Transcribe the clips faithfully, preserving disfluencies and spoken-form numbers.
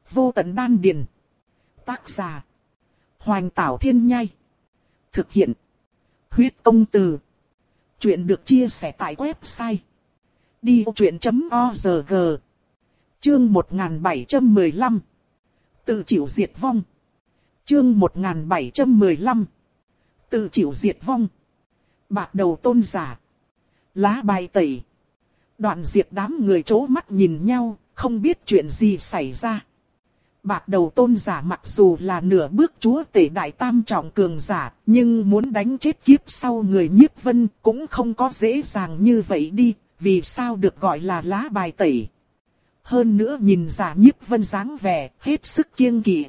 Vô tận đan điền. Tác giả. Hoành Tảo Thiên Nhai. Thực hiện. Huyết Công Từ. Chuyện được chia sẻ tại website đi vô chuyện chấm org. Chương một nghìn bảy trăm mười lăm. Tự chịu diệt vong. Chương một nghìn bảy trăm mười lăm. Tự chịu diệt vong. Bạc đầu tôn giả. Lá bài tẩy. Đoạn diệt đám người trố mắt nhìn nhau, không biết chuyện gì xảy ra. Bạc đầu tôn giả mặc dù là nửa bước chúa tể đại tam trọng cường giả, nhưng muốn đánh chết kiếp sau người Nhiếp Vân cũng không có dễ dàng như vậy đi, vì sao được gọi là lá bài tẩy. Hơn nữa nhìn giả Nhiếp Vân dáng vẻ, hết sức kiêng kỵ.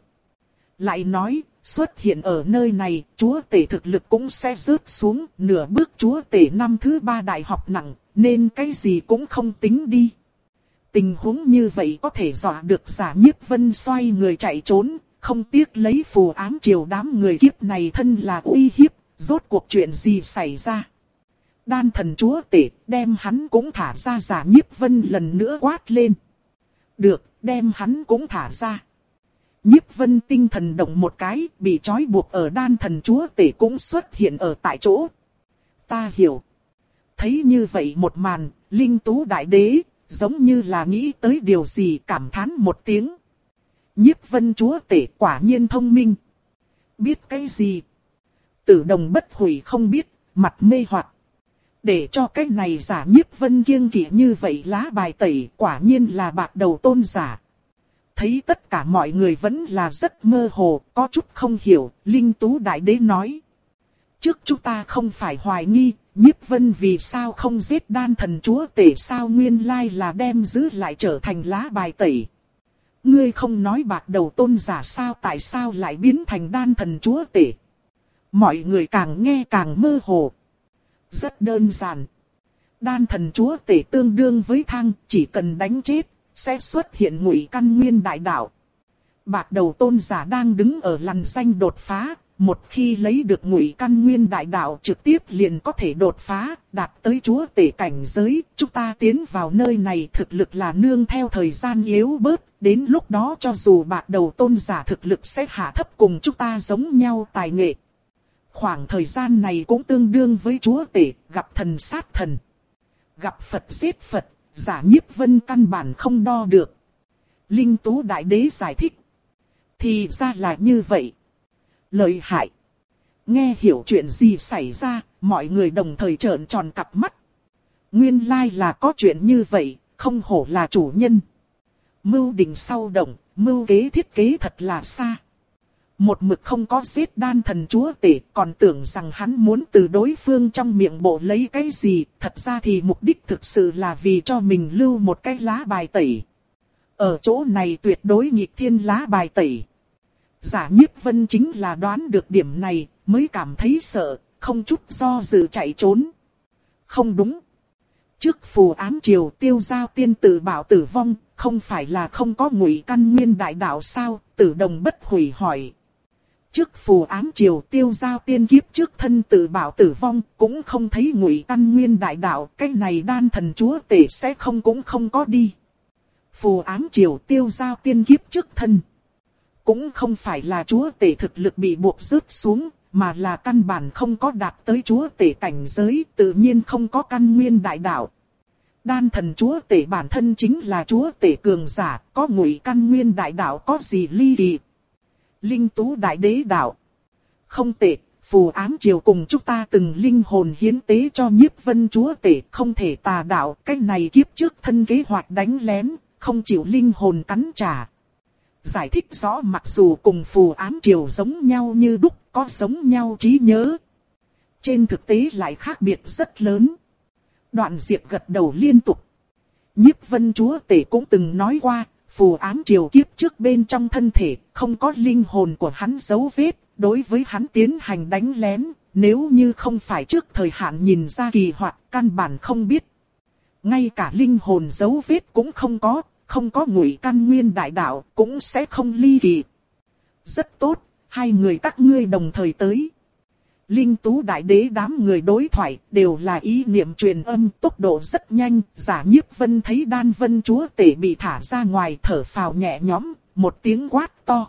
Lại nói, xuất hiện ở nơi này, chúa tể thực lực cũng sẽ rớt xuống, nửa bước chúa tể năm thứ ba đại học nặng, nên cái gì cũng không tính đi. Tình huống như vậy có thể dọa được giả Nhiếp Vân xoay người chạy trốn, không tiếc lấy phù ám triều đám người kiếp này thân là uy hiếp, rốt cuộc chuyện gì xảy ra. Đan thần chúa tể đem hắn cũng thả ra, giả Nhiếp Vân lần nữa quát lên. Được, đem hắn cũng thả ra. Nhiếp Vân tinh thần động một cái, bị trói buộc ở đan thần chúa tể cũng xuất hiện ở tại chỗ. Ta hiểu. Thấy như vậy một màn, Linh Tú Đại Đế giống như là nghĩ tới điều gì, cảm thán một tiếng. Nhiếp Vân chúa tể quả nhiên thông minh. Biết cái gì? Tử Đồng Bất Hủy không biết, mặt mê hoặc. Để cho cái này giả Nhiếp Vân kiêng kỵ như vậy lá bài tẩy, quả nhiên là bạc đầu tôn giả. Thấy tất cả mọi người vẫn là rất mơ hồ, có chút không hiểu, Linh Tú Đại Đế nói. Trước chúng ta không phải hoài nghi, Nhiếp Vân vì sao không giết đan thần chúa tể, sao nguyên lai là đem giữ lại trở thành lá bài tẩy. Ngươi không nói bạc đầu tôn giả sao, tại sao lại biến thành đan thần chúa tể. Mọi người càng nghe càng mơ hồ. Rất đơn giản. Đan thần chúa tể tương đương với thang, chỉ cần đánh chết, sẽ xuất hiện ngụy căn nguyên đại đạo. Bạc đầu tôn giả đang đứng ở lằn xanh đột phá, một khi lấy được ngụy căn nguyên đại đạo trực tiếp liền có thể đột phá, đạt tới chúa tể cảnh giới. Chúng ta tiến vào nơi này thực lực là nương theo thời gian yếu bớt, đến lúc đó cho dù bạc đầu tôn giả thực lực sẽ hạ thấp cùng chúng ta giống nhau tài nghệ. Khoảng thời gian này cũng tương đương với chúa tể, gặp thần sát thần, gặp Phật giết Phật, giả Nhiếp Vân căn bản không đo được. Linh Tú Đại Đế giải thích. Thì ra là như vậy. Lợi hại. Nghe hiểu chuyện gì xảy ra, mọi người đồng thời trợn tròn cặp mắt. Nguyên lai là có chuyện như vậy, không hổ là chủ nhân. Mưu định sau động, mưu kế thiết kế thật là xa. Một mực không có giết đan thần chúa tể, còn tưởng rằng hắn muốn từ đối phương trong miệng bộ lấy cái gì, thật ra thì mục đích thực sự là vì cho mình lưu một cái lá bài tẩy. Ở chỗ này tuyệt đối nghịch thiên lá bài tẩy. Giả Nhiếp Vân chính là đoán được điểm này, mới cảm thấy sợ, không chút do dự chạy trốn. Không đúng. Trước phù ám triều Tiêu Giao tiên tử bảo tử vong, không phải là không có ngụy căn nguyên đại đạo sao? Tử Đồng Bất Hủy hỏi. Trước phù ám triều Tiêu Giao tiên kiếp trước thân tự bảo tử vong, cũng không thấy ngụy căn nguyên đại đạo, cái này đan thần chúa tể sẽ không cũng không có đi. Phù ám triều Tiêu Giao tiên kiếp trước thân, cũng không phải là chúa tể thực lực bị buộc rớt xuống, mà là căn bản không có đạt tới chúa tể cảnh giới, tự nhiên không có căn nguyên đại đạo. Đan thần chúa tể bản thân chính là chúa tể cường giả, có ngụy căn nguyên đại đạo có gì ly kỳ. Linh Tú Đại Đế đạo. Không tệ, phù ám triều cùng chúng ta từng linh hồn hiến tế cho Nhiếp Vân chúa tể, không thể tà đạo, cái này kiếp trước thân kế hoạch đánh lén, không chịu linh hồn cắn trả. Giải thích rõ mặc dù cùng phù ám triều giống nhau như đúc, có giống nhau trí nhớ. Trên thực tế lại khác biệt rất lớn. Đoạn Diệp gật đầu liên tục. Nhiếp Vân chúa tể cũng từng nói qua, phù ám triều kiếp trước bên trong thân thể, không có linh hồn của hắn dấu vết, đối với hắn tiến hành đánh lén, nếu như không phải trước thời hạn nhìn ra kỳ hoạt, căn bản không biết. Ngay cả linh hồn dấu vết cũng không có, không có ngụy căn nguyên đại đạo, cũng sẽ không ly kỳ. Rất tốt, hai người các ngươi đồng thời tới. Linh Tú Đại Đế đám người đối thoại đều là ý niệm truyền âm, tốc độ rất nhanh. Giả Nhiếp Vân thấy Đan Vân chúa tể bị thả ra ngoài, thở phào nhẹ nhõm, một tiếng quát to.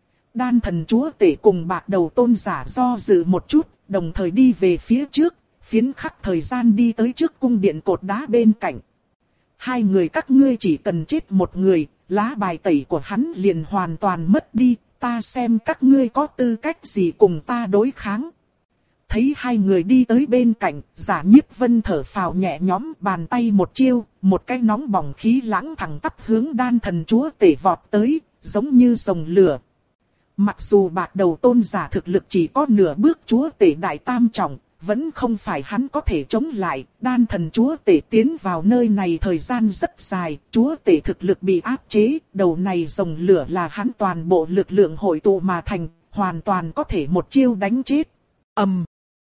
Đan thần chúa tể cùng bạc đầu tôn giả do dự một chút, đồng thời đi về phía trước, phiến khắc thời gian đi tới trước cung điện cột đá bên cạnh. Hai người các ngươi chỉ cần chết một người, lá bài tẩy của hắn liền hoàn toàn mất đi, ta xem các ngươi có tư cách gì cùng ta đối kháng. Thấy hai người đi tới bên cạnh, Giả Nhiếp Vân thở phào nhẹ nhõm, bàn tay một chiêu, một cái nóng bỏng khí lãng thẳng tắp hướng đan thần chúa tể vọt tới, giống như rồng lửa. Mặc dù bạc đầu tôn giả thực lực chỉ có nửa bước chúa tể đại tam trọng, vẫn không phải hắn có thể chống lại. Đan thần chúa tể tiến vào nơi này thời gian rất dài, chúa tể thực lực bị áp chế, đầu này rồng lửa là hắn toàn bộ lực lượng hội tụ mà thành, hoàn toàn có thể một chiêu đánh chết. Ầm. Um.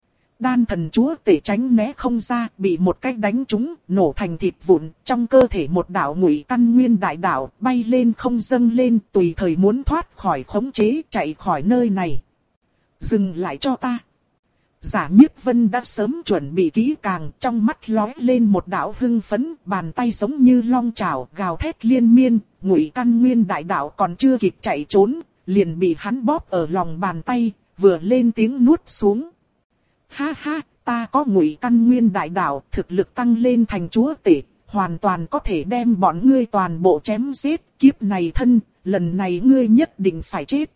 Đan thần chúa tể tránh né không ra, bị một cách đánh trúng, nổ thành thịt vụn, trong cơ thể một đạo ngụy căn nguyên đại đạo bay lên không dâng lên, tùy thời muốn thoát khỏi khống chế, chạy khỏi nơi này. Dừng lại cho ta. Giả Nhiếp Vân đã sớm chuẩn bị kỹ càng, trong mắt lóe lên một đạo hưng phấn, bàn tay giống như long chảo, gào thét liên miên, ngụy căn nguyên đại đạo còn chưa kịp chạy trốn, liền bị hắn bóp ở lòng bàn tay, vừa lên tiếng nuốt xuống. Ha ha, ta có ngụy căn nguyên đại đạo, thực lực tăng lên thành chúa tể, hoàn toàn có thể đem bọn ngươi toàn bộ chém giết, kiếp này thân, lần này ngươi nhất định phải chết.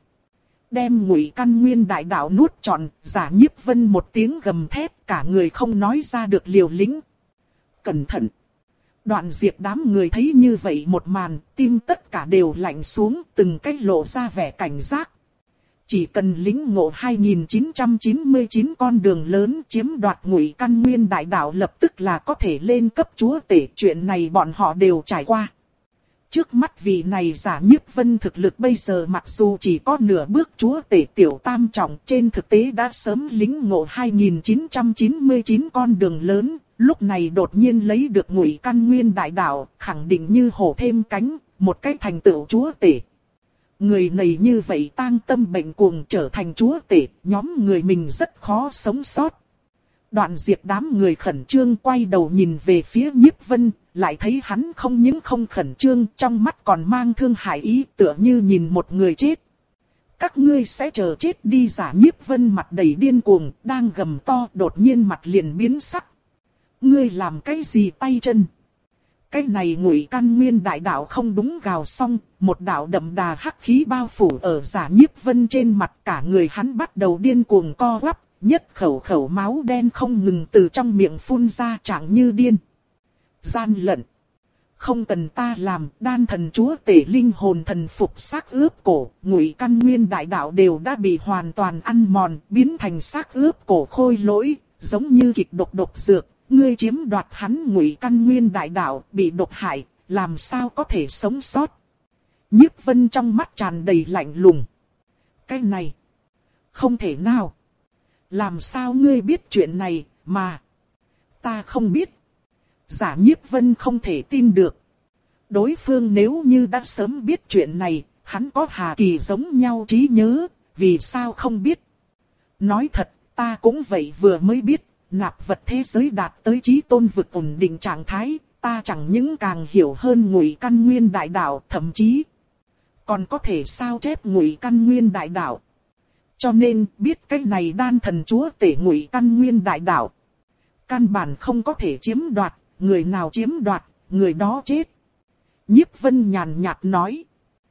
Đem ngụy căn nguyên đại đạo nuốt trọn, Giả Nhiếp Vân một tiếng gầm thét, cả người không nói ra được liều lĩnh. Cẩn thận! Đoạn Diệp đám người thấy như vậy một màn, tim tất cả đều lạnh xuống, từng cách lộ ra vẻ cảnh giác. Chỉ cần lĩnh ngộ hai nghìn chín trăm chín mươi chín con đường lớn chiếm đoạt ngụy căn nguyên đại đạo lập tức là có thể lên cấp chúa tể, chuyện này bọn họ đều trải qua. Trước mắt vị này Giả Nhiếp Vân thực lực bây giờ mặc dù chỉ có nửa bước chúa tể tiểu tam trọng, trên thực tế đã sớm lĩnh ngộ hai nghìn chín trăm chín mươi chín con đường lớn, lúc này đột nhiên lấy được ngụy căn nguyên đại đạo, khẳng định như hổ thêm cánh, một cách thành tựu chúa tể. Người này như vậy tang tâm bệnh cuồng trở thành chúa tể, nhóm người mình rất khó sống sót. Đoạn Diệp đám người khẩn trương quay đầu nhìn về phía Nhiếp Vân, lại thấy hắn không những không khẩn trương, trong mắt còn mang thương hại ý, tựa như nhìn một người chết. Các ngươi sẽ chờ chết đi. Giả Nhiếp Vân mặt đầy điên cuồng, đang gầm to, đột nhiên mặt liền biến sắc. Ngươi làm cái gì tay chân? Cái này ngụy căn nguyên đại đạo không đúng gào xong, một đạo đậm đà hắc khí bao phủ ở Giả Nhiếp Vân trên mặt, cả người hắn bắt đầu điên cuồng co quắp, nhất khẩu khẩu máu đen không ngừng từ trong miệng phun ra, trạng như điên. Gian lận. Không cần ta làm, đan thần chúa tể linh hồn thần phục xác ướp cổ, ngụy căn nguyên đại đạo đều đã bị hoàn toàn ăn mòn, biến thành xác ướp cổ khôi lỗi, giống như kịch độc độc dược. Ngươi chiếm đoạt hắn ngụy căn nguyên đại đạo, bị độc hại, làm sao có thể sống sót? Nhiếp Vân trong mắt tràn đầy lạnh lùng. Cái này, không thể nào. Làm sao ngươi biết chuyện này, mà ta không biết. Giả Nhiếp Vân không thể tin được. Đối phương nếu như đã sớm biết chuyện này, hắn có Hà Kỳ giống nhau trí nhớ, vì sao không biết? Nói thật, ta cũng vậy vừa mới biết. Nạp vật thế giới đạt tới chí tôn vực ổn định trạng thái, ta chẳng những càng hiểu hơn ngụy căn nguyên đại đạo, thậm chí còn có thể sao chép ngụy căn nguyên đại đạo. Cho nên biết cái này đan thần chúa tể ngụy căn nguyên đại đạo, căn bản không có thể chiếm đoạt, người nào chiếm đoạt, người đó chết. Nhiếp Vân nhàn nhạt nói,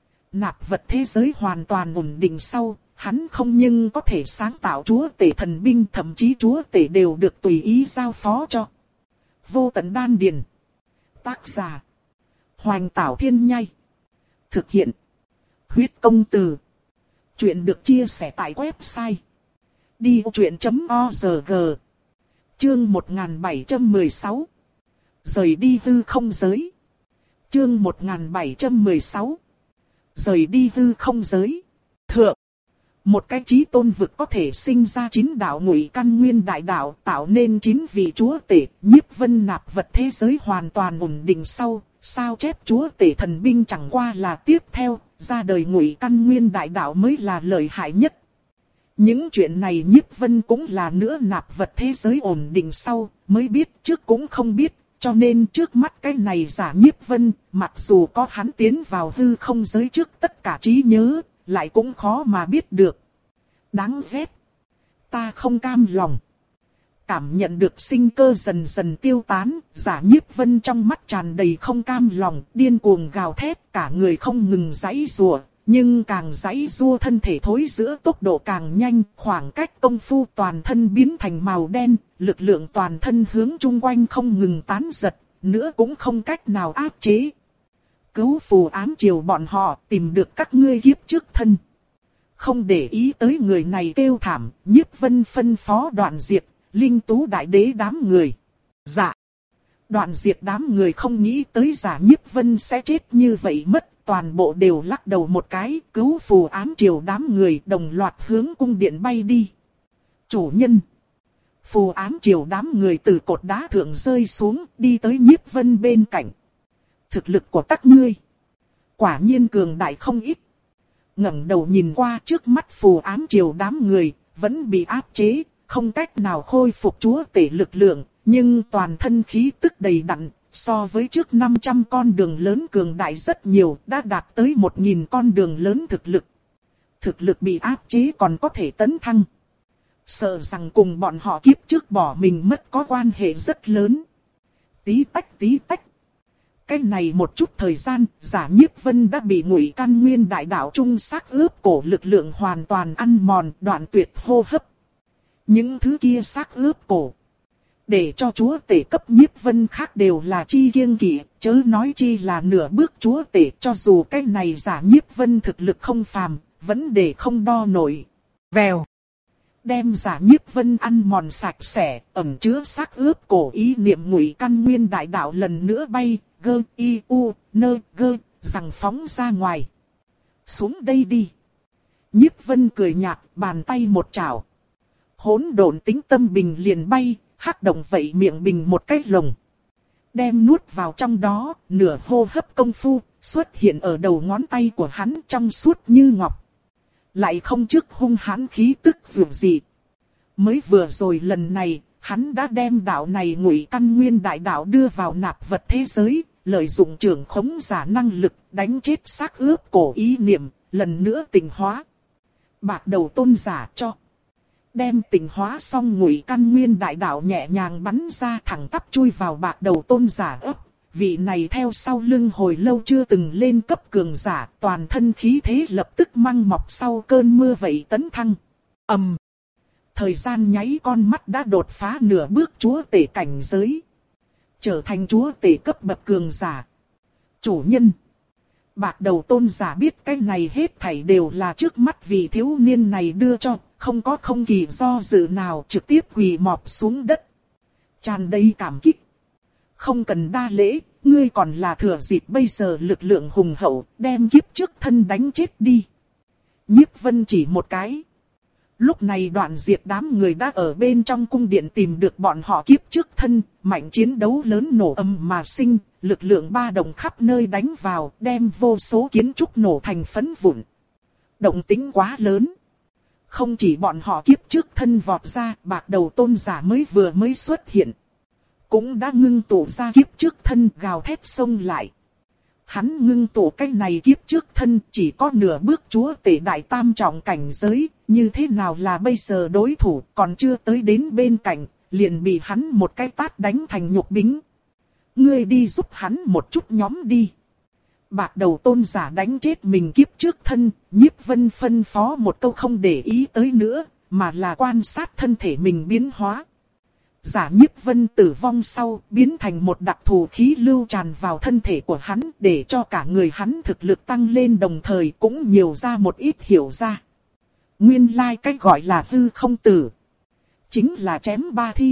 nạp vật thế giới hoàn toàn ổn định sau. Hắn không nhưng có thể sáng tạo chúa tể thần binh, thậm chí chúa tể đều được tùy ý giao phó cho. Vô tận đan điền. Tác giả. Hoành Tảo Thiên Nhai. Thực hiện. Huyết công từ. Chuyện được chia sẻ tại website. đi ô chuyện chấm org. Chương một nghìn bảy trăm mười sáu. Rời đi hư không giới. Chương một nghìn bảy trăm mười sáu. Rời đi hư không giới. Thượng. Một cái chí tôn vực có thể sinh ra chín đạo ngụy căn nguyên đại đạo, tạo nên chín vị chúa tể. Nhiếp Vân nạp vật thế giới hoàn toàn ổn định sau, sao chép chúa tể thần binh chẳng qua là tiếp theo, ra đời ngụy căn nguyên đại đạo mới là lợi hại nhất. Những chuyện này Nhiếp Vân cũng là nữa nạp vật thế giới ổn định sau, mới biết, trước cũng không biết. Cho nên trước mắt cái này Giả Nhiếp Vân, mặc dù có hắn tiến vào hư không giới trước tất cả trí nhớ, lại cũng khó mà biết được. Đáng ghét. Ta không cam lòng. Cảm nhận được sinh cơ dần dần tiêu tán, Giả Nhiếp Vân trong mắt tràn đầy không cam lòng, điên cuồng gào thét, cả người không ngừng giãy giụa, nhưng càng giãy giụa thân thể thối giữa tốc độ càng nhanh, khoảng cách công phu toàn thân biến thành màu đen, lực lượng toàn thân hướng chung quanh không ngừng tán giật, nữa cũng không cách nào áp chế. Cứu phù ám triều bọn họ, tìm được các ngươi kiếp trước thân. Không để ý tới người này kêu thảm, Nhiếp Vân phân phó Đoạn Diệt, Linh Tú Đại Đế đám người. Dạ. Đoạn Diệt đám người không nghĩ tới Giả Nhiếp Vân sẽ chết như vậy mất, toàn bộ đều lắc đầu một cái, cứu phù ám triều đám người đồng loạt hướng cung điện bay đi. Chủ nhân. Phù ám triều đám người từ cột đá thượng rơi xuống, đi tới Nhiếp Vân bên cạnh. Thực lực của các ngươi quả nhiên cường đại không ít. Ngẩng đầu nhìn qua trước mắt phù ám triều đám người, vẫn bị áp chế, không cách nào khôi phục chúa tể lực lượng, nhưng toàn thân khí tức đầy đặn, so với trước năm trăm con đường lớn cường đại rất nhiều, đã đạt tới một nghìn con đường lớn thực lực. Thực lực bị áp chế còn có thể tấn thăng. Sợ rằng cùng bọn họ kiếp trước bỏ mình mất có quan hệ rất lớn. Tí tách tí tách. Cái này một chút thời gian, Giả Nhiếp Vân đã bị Ngụy Căn Nguyên đại đạo trung xác ướp cổ lực lượng hoàn toàn ăn mòn, đoạn tuyệt hô hấp. Những thứ kia xác ướp cổ, để cho chúa tể cấp Nhiếp Vân khác đều là chi kiêng kỵ, chớ nói chi là nửa bước chúa tể, cho dù cái này Giả Nhiếp Vân thực lực không phàm, vẫn để không đo nổi. Vèo. Đem Giả Nhiếp Vân ăn mòn sạch sẽ, ẩn chứa xác ướp cổ ý niệm Ngụy Căn Nguyên đại đạo lần nữa bay, gơ, y, u, nơ, gơ, rằng phóng ra ngoài. Xuống đây đi. Nhiếp Vân cười nhạt, bàn tay một chảo. Hỗn độn tính tâm bình liền bay, hắc động vậy miệng bình một cái lồng. Đem nuốt vào trong đó, nửa hô hấp công phu, xuất hiện ở đầu ngón tay của hắn trong suốt như ngọc. Lại không trước hung hãn khí tức dù gì. Mới vừa rồi lần này, hắn đã đem đạo này Ngụy Căn Nguyên đại đạo đưa vào nạp vật thế giới, lợi dụng trưởng khống giả năng lực, đánh chết xác ướp cổ ý niệm, lần nữa tịnh hóa. Bạc đầu tôn giả cho. Đem tịnh hóa xong Ngụy Căn Nguyên đại đạo nhẹ nhàng bắn ra thẳng tắp chui vào bạc đầu tôn giả ấp. Vị này theo sau lưng hồi lâu chưa từng lên cấp cường giả, toàn thân khí thế lập tức măng mọc sau cơn mưa vậy tấn thăng. ầm, um, Thời gian nháy con mắt đã đột phá nửa bước chúa tể cảnh giới. Trở thành chúa tể cấp bậc cường giả. Chủ nhân. Bạc đầu tôn giả biết cái này hết thảy đều là trước mắt vị thiếu niên này đưa cho, không có không kỳ do dự nào trực tiếp quỳ mọp xuống đất. Tràn đầy cảm kích. Không cần đa lễ, ngươi còn là thừa dịp bây giờ lực lượng hùng hậu, đem kiếp trước thân đánh chết đi. Nhiếp Vân chỉ một cái. Lúc này Đoạn Diệt đám người đã ở bên trong cung điện tìm được bọn họ kiếp trước thân, mạnh chiến đấu lớn nổ âm mà sinh, lực lượng ba đồng khắp nơi đánh vào, đem vô số kiến trúc nổ thành phấn vụn. Động tĩnh quá lớn. Không chỉ bọn họ kiếp trước thân vọt ra, bạc đầu tôn giả mới vừa mới xuất hiện. Cũng đã ngưng tụ ra kiếp trước thân gào thét xông lại. Hắn ngưng tụ cái này kiếp trước thân chỉ có nửa bước chúa tể đại tam trọng cảnh giới, như thế nào là bây giờ đối thủ còn chưa tới đến bên cạnh, liền bị hắn một cái tát đánh thành nhục bính. Ngươi đi giúp hắn một chút nhóm đi. Bạc đầu tôn giả đánh chết mình kiếp trước thân, Nhiếp Vân phân phó một câu không để ý tới nữa, mà là quan sát thân thể mình biến hóa. Giả Nhiếp Vân tử vong sau, biến thành một đặc thù khí lưu tràn vào thân thể của hắn, để cho cả người hắn thực lực tăng lên, đồng thời cũng nhiều ra một ít hiểu ra. Nguyên lai like cách gọi là hư không tử, chính là chém ba thi.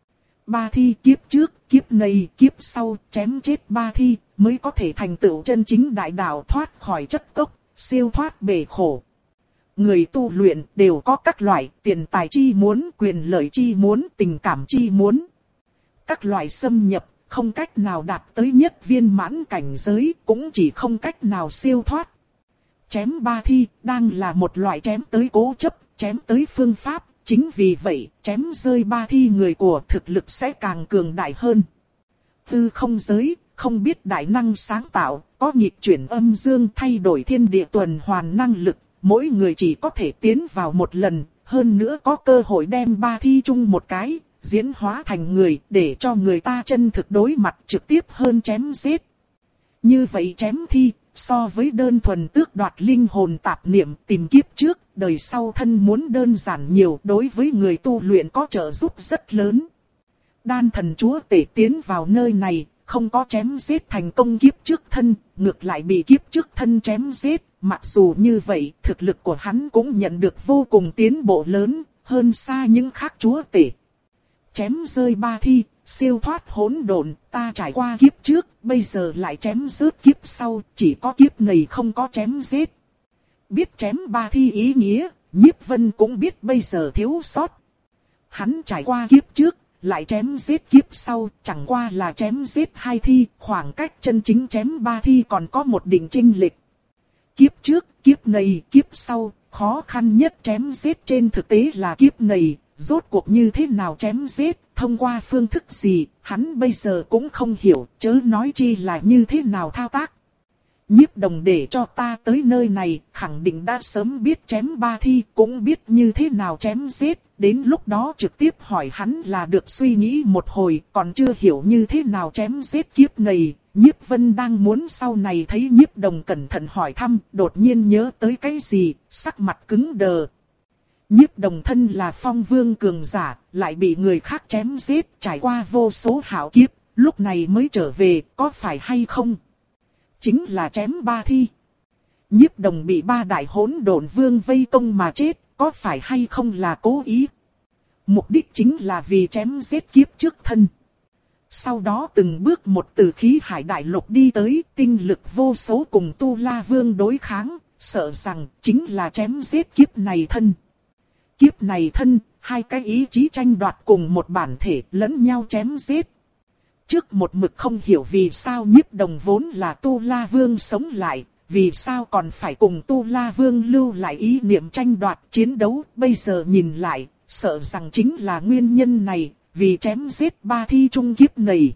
Ba thi kiếp trước, kiếp này, kiếp sau, chém chết ba thi, mới có thể thành tựu chân chính đại đạo, thoát khỏi chất cốc, siêu thoát bể khổ. Người tu luyện đều có các loại tiền tài chi muốn, quyền lợi chi muốn, tình cảm chi muốn. Các loại xâm nhập, không cách nào đạt tới nhất viên mãn cảnh giới, cũng chỉ không cách nào siêu thoát. Chém ba thi, đang là một loại chém tới cố chấp, chém tới phương pháp. Chính vì vậy, chém rơi ba thi người của thực lực sẽ càng cường đại hơn. Tư không giới, không biết đại năng sáng tạo, có nghịch chuyển âm dương thay đổi thiên địa tuần hoàn năng lực, mỗi người chỉ có thể tiến vào một lần, hơn nữa có cơ hội đem ba thi chung một cái, diễn hóa thành người để cho người ta chân thực đối mặt trực tiếp hơn chém giết. Như vậy chém thi, so với đơn thuần tước đoạt linh hồn tạp niệm tìm kiếp trước, đời sau thân muốn đơn giản nhiều, đối với người tu luyện có trợ giúp rất lớn. Đan thần chúa tể tiến vào nơi này, không có chém giết thành công kiếp trước thân, ngược lại bị kiếp trước thân chém giết. Mặc dù như vậy, thực lực của hắn cũng nhận được vô cùng tiến bộ lớn, hơn xa những khác chúa tể. Chém rơi ba thi, siêu thoát hỗn độn, ta trải qua kiếp trước, bây giờ lại chém rớt kiếp sau, chỉ có kiếp này không có chém giết. Biết chém ba thi ý nghĩa, Nhiếp Vân cũng biết bây giờ thiếu sót. Hắn trải qua kiếp trước, lại chém giết kiếp sau, chẳng qua là chém giết hai thi, khoảng cách chân chính chém ba thi còn có một định chênh lệch. Kiếp trước, kiếp này, kiếp sau, khó khăn nhất chém giết trên thực tế là kiếp này, rốt cuộc như thế nào chém giết, thông qua phương thức gì, hắn bây giờ cũng không hiểu, chớ nói chi là như thế nào thao tác. Nhiếp Đồng để cho ta tới nơi này, khẳng định đã sớm biết chém ba thi, cũng biết như thế nào chém giết, đến lúc đó trực tiếp hỏi hắn là được. Suy nghĩ một hồi, còn chưa hiểu như thế nào chém giết kiếp này. Nhiếp Vân đang muốn sau này thấy Nhiếp Đồng cẩn thận hỏi thăm, đột nhiên nhớ tới cái gì, sắc mặt cứng đờ. Nhiếp Đồng thân là phong vương cường giả, lại bị người khác chém giết, trải qua vô số hảo kiếp, lúc này mới trở về, có phải hay không? Chính là chém ba thi. Nhiếp Đồng bị ba đại hỗn độn vương vây công mà chết, có phải hay không là cố ý? Mục đích chính là vì chém giết kiếp trước thân. Sau đó từng bước một từ khí hải đại lục đi tới, tinh lực vô số cùng Tu La Vương đối kháng, sợ rằng chính là chém giết kiếp này thân. Kiếp này thân, hai cái ý chí tranh đoạt cùng một bản thể lẫn nhau chém giết. Trước một mực không hiểu vì sao Nhiếp Đồng vốn là Tu La Vương sống lại, vì sao còn phải cùng Tu La Vương lưu lại ý niệm tranh đoạt chiến đấu, bây giờ nhìn lại, sợ rằng chính là nguyên nhân này, vì chém giết ba thi trung kiếp này.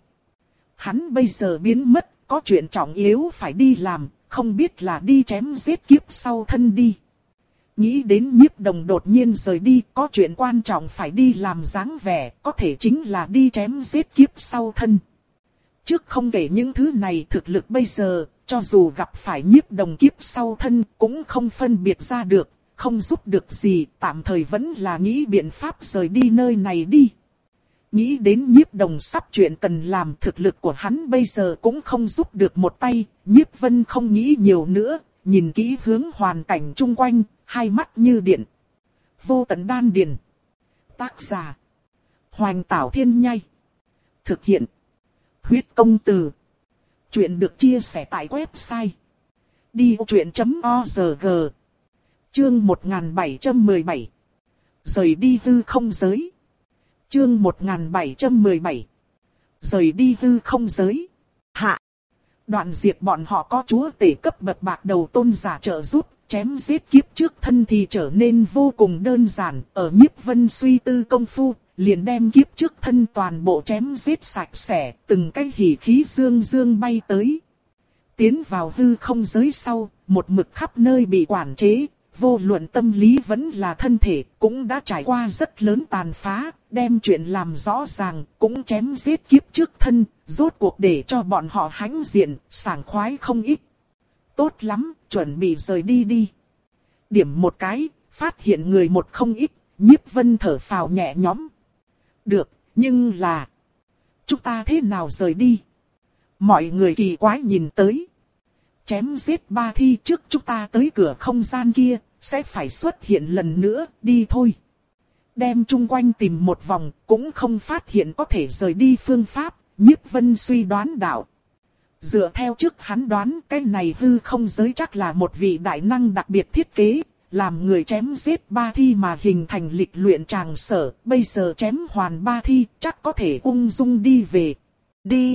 Hắn bây giờ biến mất, có chuyện trọng yếu phải đi làm, không biết là đi chém giết kiếp sau thân đi. Nghĩ đến Nhiếp Đồng đột nhiên rời đi, có chuyện quan trọng phải đi làm dáng vẻ, có thể chính là đi chém giết kiếp sau thân. Trước không kể những thứ này, thực lực bây giờ, cho dù gặp phải Nhiếp Đồng kiếp sau thân, cũng không phân biệt ra được, không giúp được gì, tạm thời vẫn là nghĩ biện pháp rời đi nơi này đi. Nghĩ đến Nhiếp Đồng sắp chuyện cần làm, thực lực của hắn bây giờ cũng không giúp được một tay, Nhiếp Vân không nghĩ nhiều nữa, nhìn kỹ hướng hoàn cảnh chung quanh, hai mắt như điện. Vô tận đan điền. Tác giả: Hoành Tảo Thiên Nhai. Thực hiện: Huyết Công Từ. Chuyện được chia sẻ tại website đi vô chuyện chấm org. Chương một nghìn bảy trăm mười bảy. Rời đi hư không giới. Chương một nghìn bảy trăm mười bảy. Rời đi hư không giới. Hạ. Đoạn diệt bọn họ có chúa tể cấp bậc bạc đầu tôn giả trợ giúp, chém giết kiếp trước thân thì trở nên vô cùng đơn giản. Ở Nhiếp Vân suy tư công phu, liền đem kiếp trước thân toàn bộ chém giết sạch sẽ, từng cái hỉ khí dương dương bay tới. Tiến vào hư không giới sau, một mực khắp nơi bị quản chế, vô luận tâm lý vẫn là thân thể, cũng đã trải qua rất lớn tàn phá, đem chuyện làm rõ ràng, cũng chém giết kiếp trước thân, rốt cuộc để cho bọn họ hãnh diện, sảng khoái không ít. Tốt lắm, chuẩn bị rời đi đi. Điểm một cái, phát hiện người một không ít, Nhiếp Vân thở phào nhẹ nhõm. Được, nhưng là... chúng ta thế nào rời đi? Mọi người kỳ quái nhìn tới. Chém giết ba thi trước chúng ta tới cửa không gian kia, sẽ phải xuất hiện lần nữa, đi thôi. Đem chung quanh tìm một vòng, cũng không phát hiện có thể rời đi phương pháp, Nhiếp Vân suy đoán đạo. Dựa theo trước hắn đoán, cái này hư không giới chắc là một vị đại năng đặc biệt thiết kế, làm người chém giết ba thi mà hình thành lịch luyện tràng sở, bây giờ chém hoàn ba thi, chắc có thể ung dung đi về. Đi!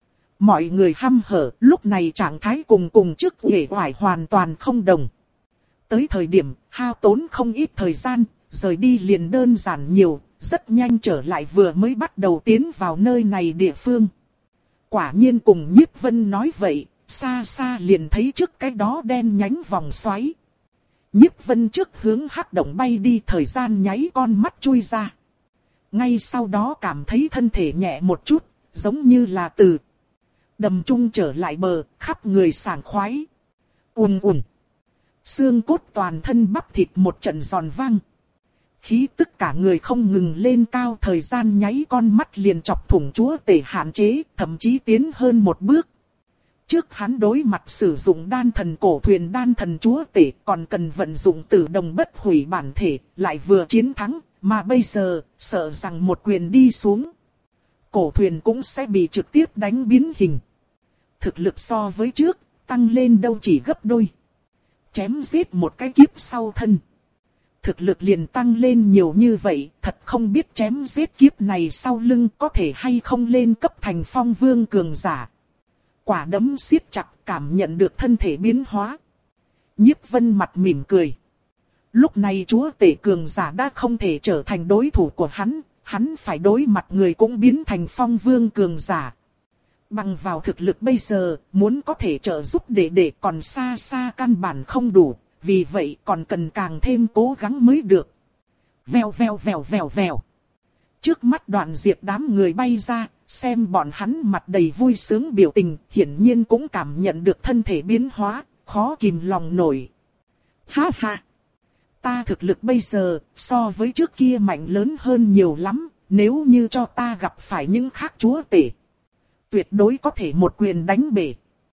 Mọi người hăm hở, lúc này trạng thái cùng cùng trước uể oải hoàn toàn không đồng. Tới thời điểm, hao tốn không ít thời gian, rời đi liền đơn giản nhiều, rất nhanh trở lại vừa mới bắt đầu tiến vào nơi này địa phương. Quả nhiên cùng Nhiếp Vân nói vậy, xa xa liền thấy trước cái đó đen nhánh vòng xoáy. Nhiếp Vân trước hướng hắc động bay đi, thời gian nháy con mắt chui ra. Ngay sau đó cảm thấy thân thể nhẹ một chút, giống như là từ đầm trung trở lại bờ, khắp người sảng khoái. Ùn ùn. Xương cốt toàn thân bắp thịt một trận giòn vang. Khí tức cả người không ngừng lên cao, thời gian nháy con mắt liền chọc thủng chúa tể hạn chế, thậm chí tiến hơn một bước. Trước hắn đối mặt sử dụng đan thần cổ thuyền đan thần chúa tể còn cần vận dụng tử đồng bất hủy bản thể, lại vừa chiến thắng, mà bây giờ, sợ rằng một quyền đi xuống. Cổ thuyền cũng sẽ bị trực tiếp đánh biến hình. Thực lực so với trước, tăng lên đâu chỉ gấp đôi. Chém giết một cái kiếp sau thân. Thực lực liền tăng lên nhiều như vậy, thật không biết chém giết kiếp này sau lưng có thể hay không lên cấp thành phong vương cường giả. Quả đấm siết chặt, cảm nhận được thân thể biến hóa. Nhiếp Vân mặt mỉm cười. Lúc này chúa tể cường giả đã không thể trở thành đối thủ của hắn, hắn phải đối mặt người cũng biến thành phong vương cường giả. Bằng vào thực lực bây giờ, muốn có thể trợ giúp đệ đệ còn xa xa căn bản không đủ, vì vậy còn cần càng thêm cố gắng mới được. Vèo vèo vèo vèo vèo. Trước mắt Đoạn Diệp đám người bay ra, xem bọn hắn mặt đầy vui sướng biểu tình, hiển nhiên cũng cảm nhận được thân thể biến hóa, khó kìm lòng nổi. Ha ha! Ta thực lực bây giờ, so với trước kia mạnh lớn hơn nhiều lắm, nếu như cho ta gặp phải những khác chúa tể, tuyệt đối có thể một quyền đánh bể.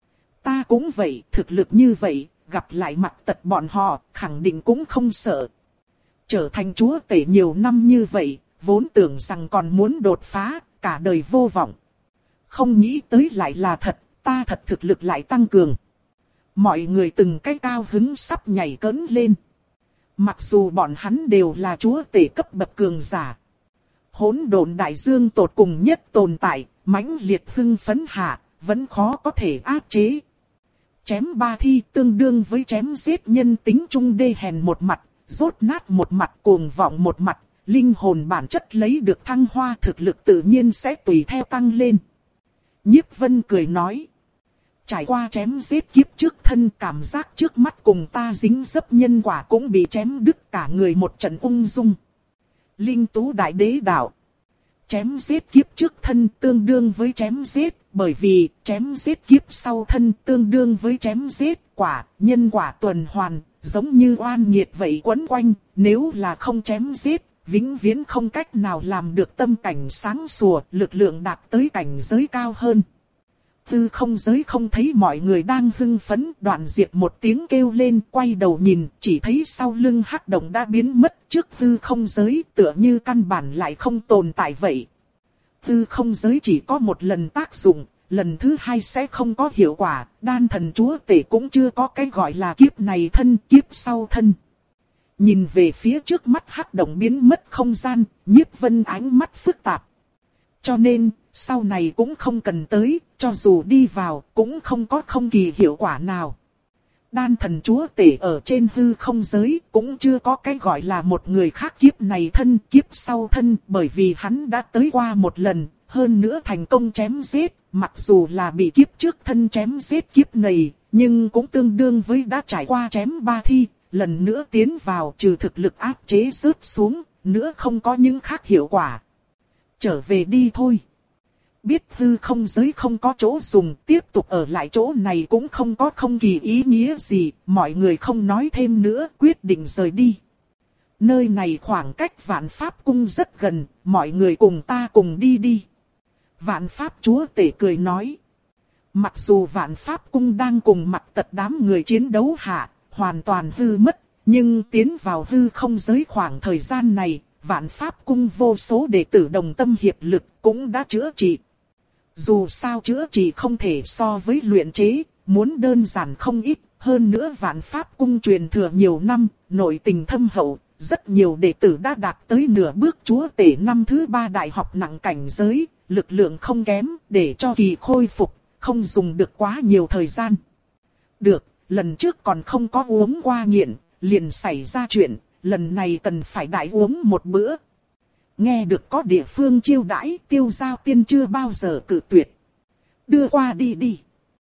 Ta cũng vậy, thực lực như vậy, gặp lại mặt tật bọn họ, khẳng định cũng không sợ. Trở thành chúa tể nhiều năm như vậy, vốn tưởng rằng còn muốn đột phá, cả đời vô vọng. Không nghĩ tới lại là thật, ta thật thực lực lại tăng cường. Mọi người từng cái cao hứng sắp nhảy cẫng lên. Mặc dù bọn hắn đều là chúa tể cấp bậc cường giả. Hỗn độn đại dương tột cùng nhất tồn tại, mãnh liệt hưng phấn hạ, vẫn khó có thể áp chế. Chém ba thi tương đương với chém giết nhân tính trung đê hèn một mặt, rốt nát một mặt, cuồng vọng một mặt, linh hồn bản chất lấy được thăng hoa, thực lực tự nhiên sẽ tùy theo tăng lên. Nhiếp Vân cười nói. Trải qua chém giết kiếp trước thân, cảm giác trước mắt cùng ta dính dấp nhân quả cũng bị chém đứt, cả người một trận ung dung. Linh tú đại đế đạo. Chém giết kiếp trước thân tương đương với chém giết, bởi vì chém giết kiếp sau thân tương đương với chém giết quả, nhân quả tuần hoàn, giống như oan nghiệt vậy quấn quanh, nếu là không chém giết, vĩnh viễn không cách nào làm được tâm cảnh sáng sủa, lực lượng đạt tới cảnh giới cao hơn. Tư không giới không thấy mọi người đang hưng phấn, Đoạn Diệp một tiếng kêu lên, quay đầu nhìn, chỉ thấy sau lưng hắc động đã biến mất, trước tư không giới tựa như căn bản lại không tồn tại vậy. Tư không giới chỉ có một lần tác dụng, lần thứ hai sẽ không có hiệu quả, đan thần chúa tể cũng chưa có cái gọi là kiếp này thân, kiếp sau thân. Nhìn về phía trước mắt hắc động biến mất không gian, Nhiếp Vân ánh mắt phức tạp. Cho nên, sau này cũng không cần tới, cho dù đi vào, cũng không có không kỳ hiệu quả nào. Đan thần chúa tể ở trên hư không giới, cũng chưa có cái gọi là một người khác kiếp này thân, kiếp sau thân, bởi vì hắn đã tới qua một lần, hơn nữa thành công chém giết, mặc dù là bị kiếp trước thân chém giết kiếp này, nhưng cũng tương đương với đã trải qua chém ba thi, lần nữa tiến vào trừ thực lực áp chế rớt xuống, nữa không có những khác hiệu quả. Trở về đi thôi. Biết hư không giới không có chỗ dùng, tiếp tục ở lại chỗ này cũng không có không kỳ ý nghĩa gì, mọi người không nói thêm nữa, quyết định rời đi. Nơi này khoảng cách Vạn Pháp Cung rất gần, mọi người cùng ta cùng đi đi. Vạn Pháp chúa tể cười nói. Mặc dù Vạn Pháp Cung đang cùng mặc tật đám người chiến đấu hạ, hoàn toàn hư mất, nhưng tiến vào hư không giới khoảng thời gian này, Vạn Pháp Cung vô số đệ tử đồng tâm hiệp lực cũng đã chữa trị. Dù sao chữa trị không thể so với luyện chế, muốn đơn giản không ít, hơn nữa Vạn Pháp Cung truyền thừa nhiều năm, nội tình thâm hậu, rất nhiều đệ tử đã đạt tới nửa bước chúa tể năm thứ ba đại học nặng cảnh giới, lực lượng không kém, để cho kỳ khôi phục, không dùng được quá nhiều thời gian. Được, lần trước còn không có uống qua nghiện, liền xảy ra chuyện, lần này cần phải đại uống một bữa. Nghe được có địa phương chiêu đãi, Tiêu Giao Tiên chưa bao giờ cự tuyệt. Đưa qua đi đi.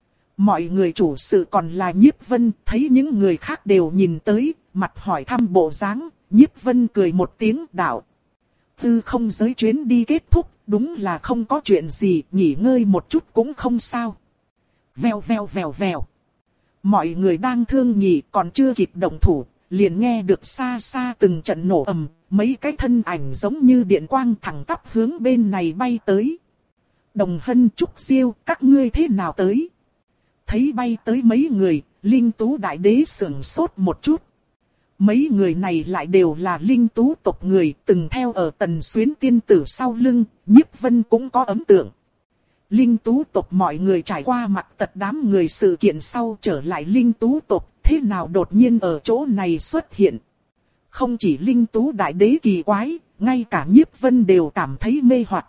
Mọi người chủ sự còn là Nhiếp Vân, thấy những người khác đều nhìn tới, mặt hỏi thăm bộ dáng, Nhiếp Vân cười một tiếng đạo. Tư không giới chuyến đi kết thúc, đúng là không có chuyện gì, nghỉ ngơi một chút cũng không sao. Vèo vèo vèo vèo. Mọi người đang thương nhị còn chưa kịp động thủ, liền nghe được xa xa từng trận nổ ầm, mấy cái thân ảnh giống như điện quang thẳng tắp hướng bên này bay tới. Đồng Hân, Trúc Diêu, các ngươi thế nào tới? Thấy bay tới mấy người, Linh Tú Đại Đế sững sốt một chút. Mấy người này lại đều là Linh Tú tộc người, từng theo ở Tần Xuyến tiên tử sau lưng, Nhiếp Vân cũng có ấn tượng. Linh Tú tộc mọi người trải qua mặt tật đám người sự kiện sau trở lại Linh Tú tộc, thế nào đột nhiên ở chỗ này xuất hiện. Không chỉ Linh Tú Đại Đế kỳ quái, ngay cả Nhiếp Vân đều cảm thấy mê hoặc.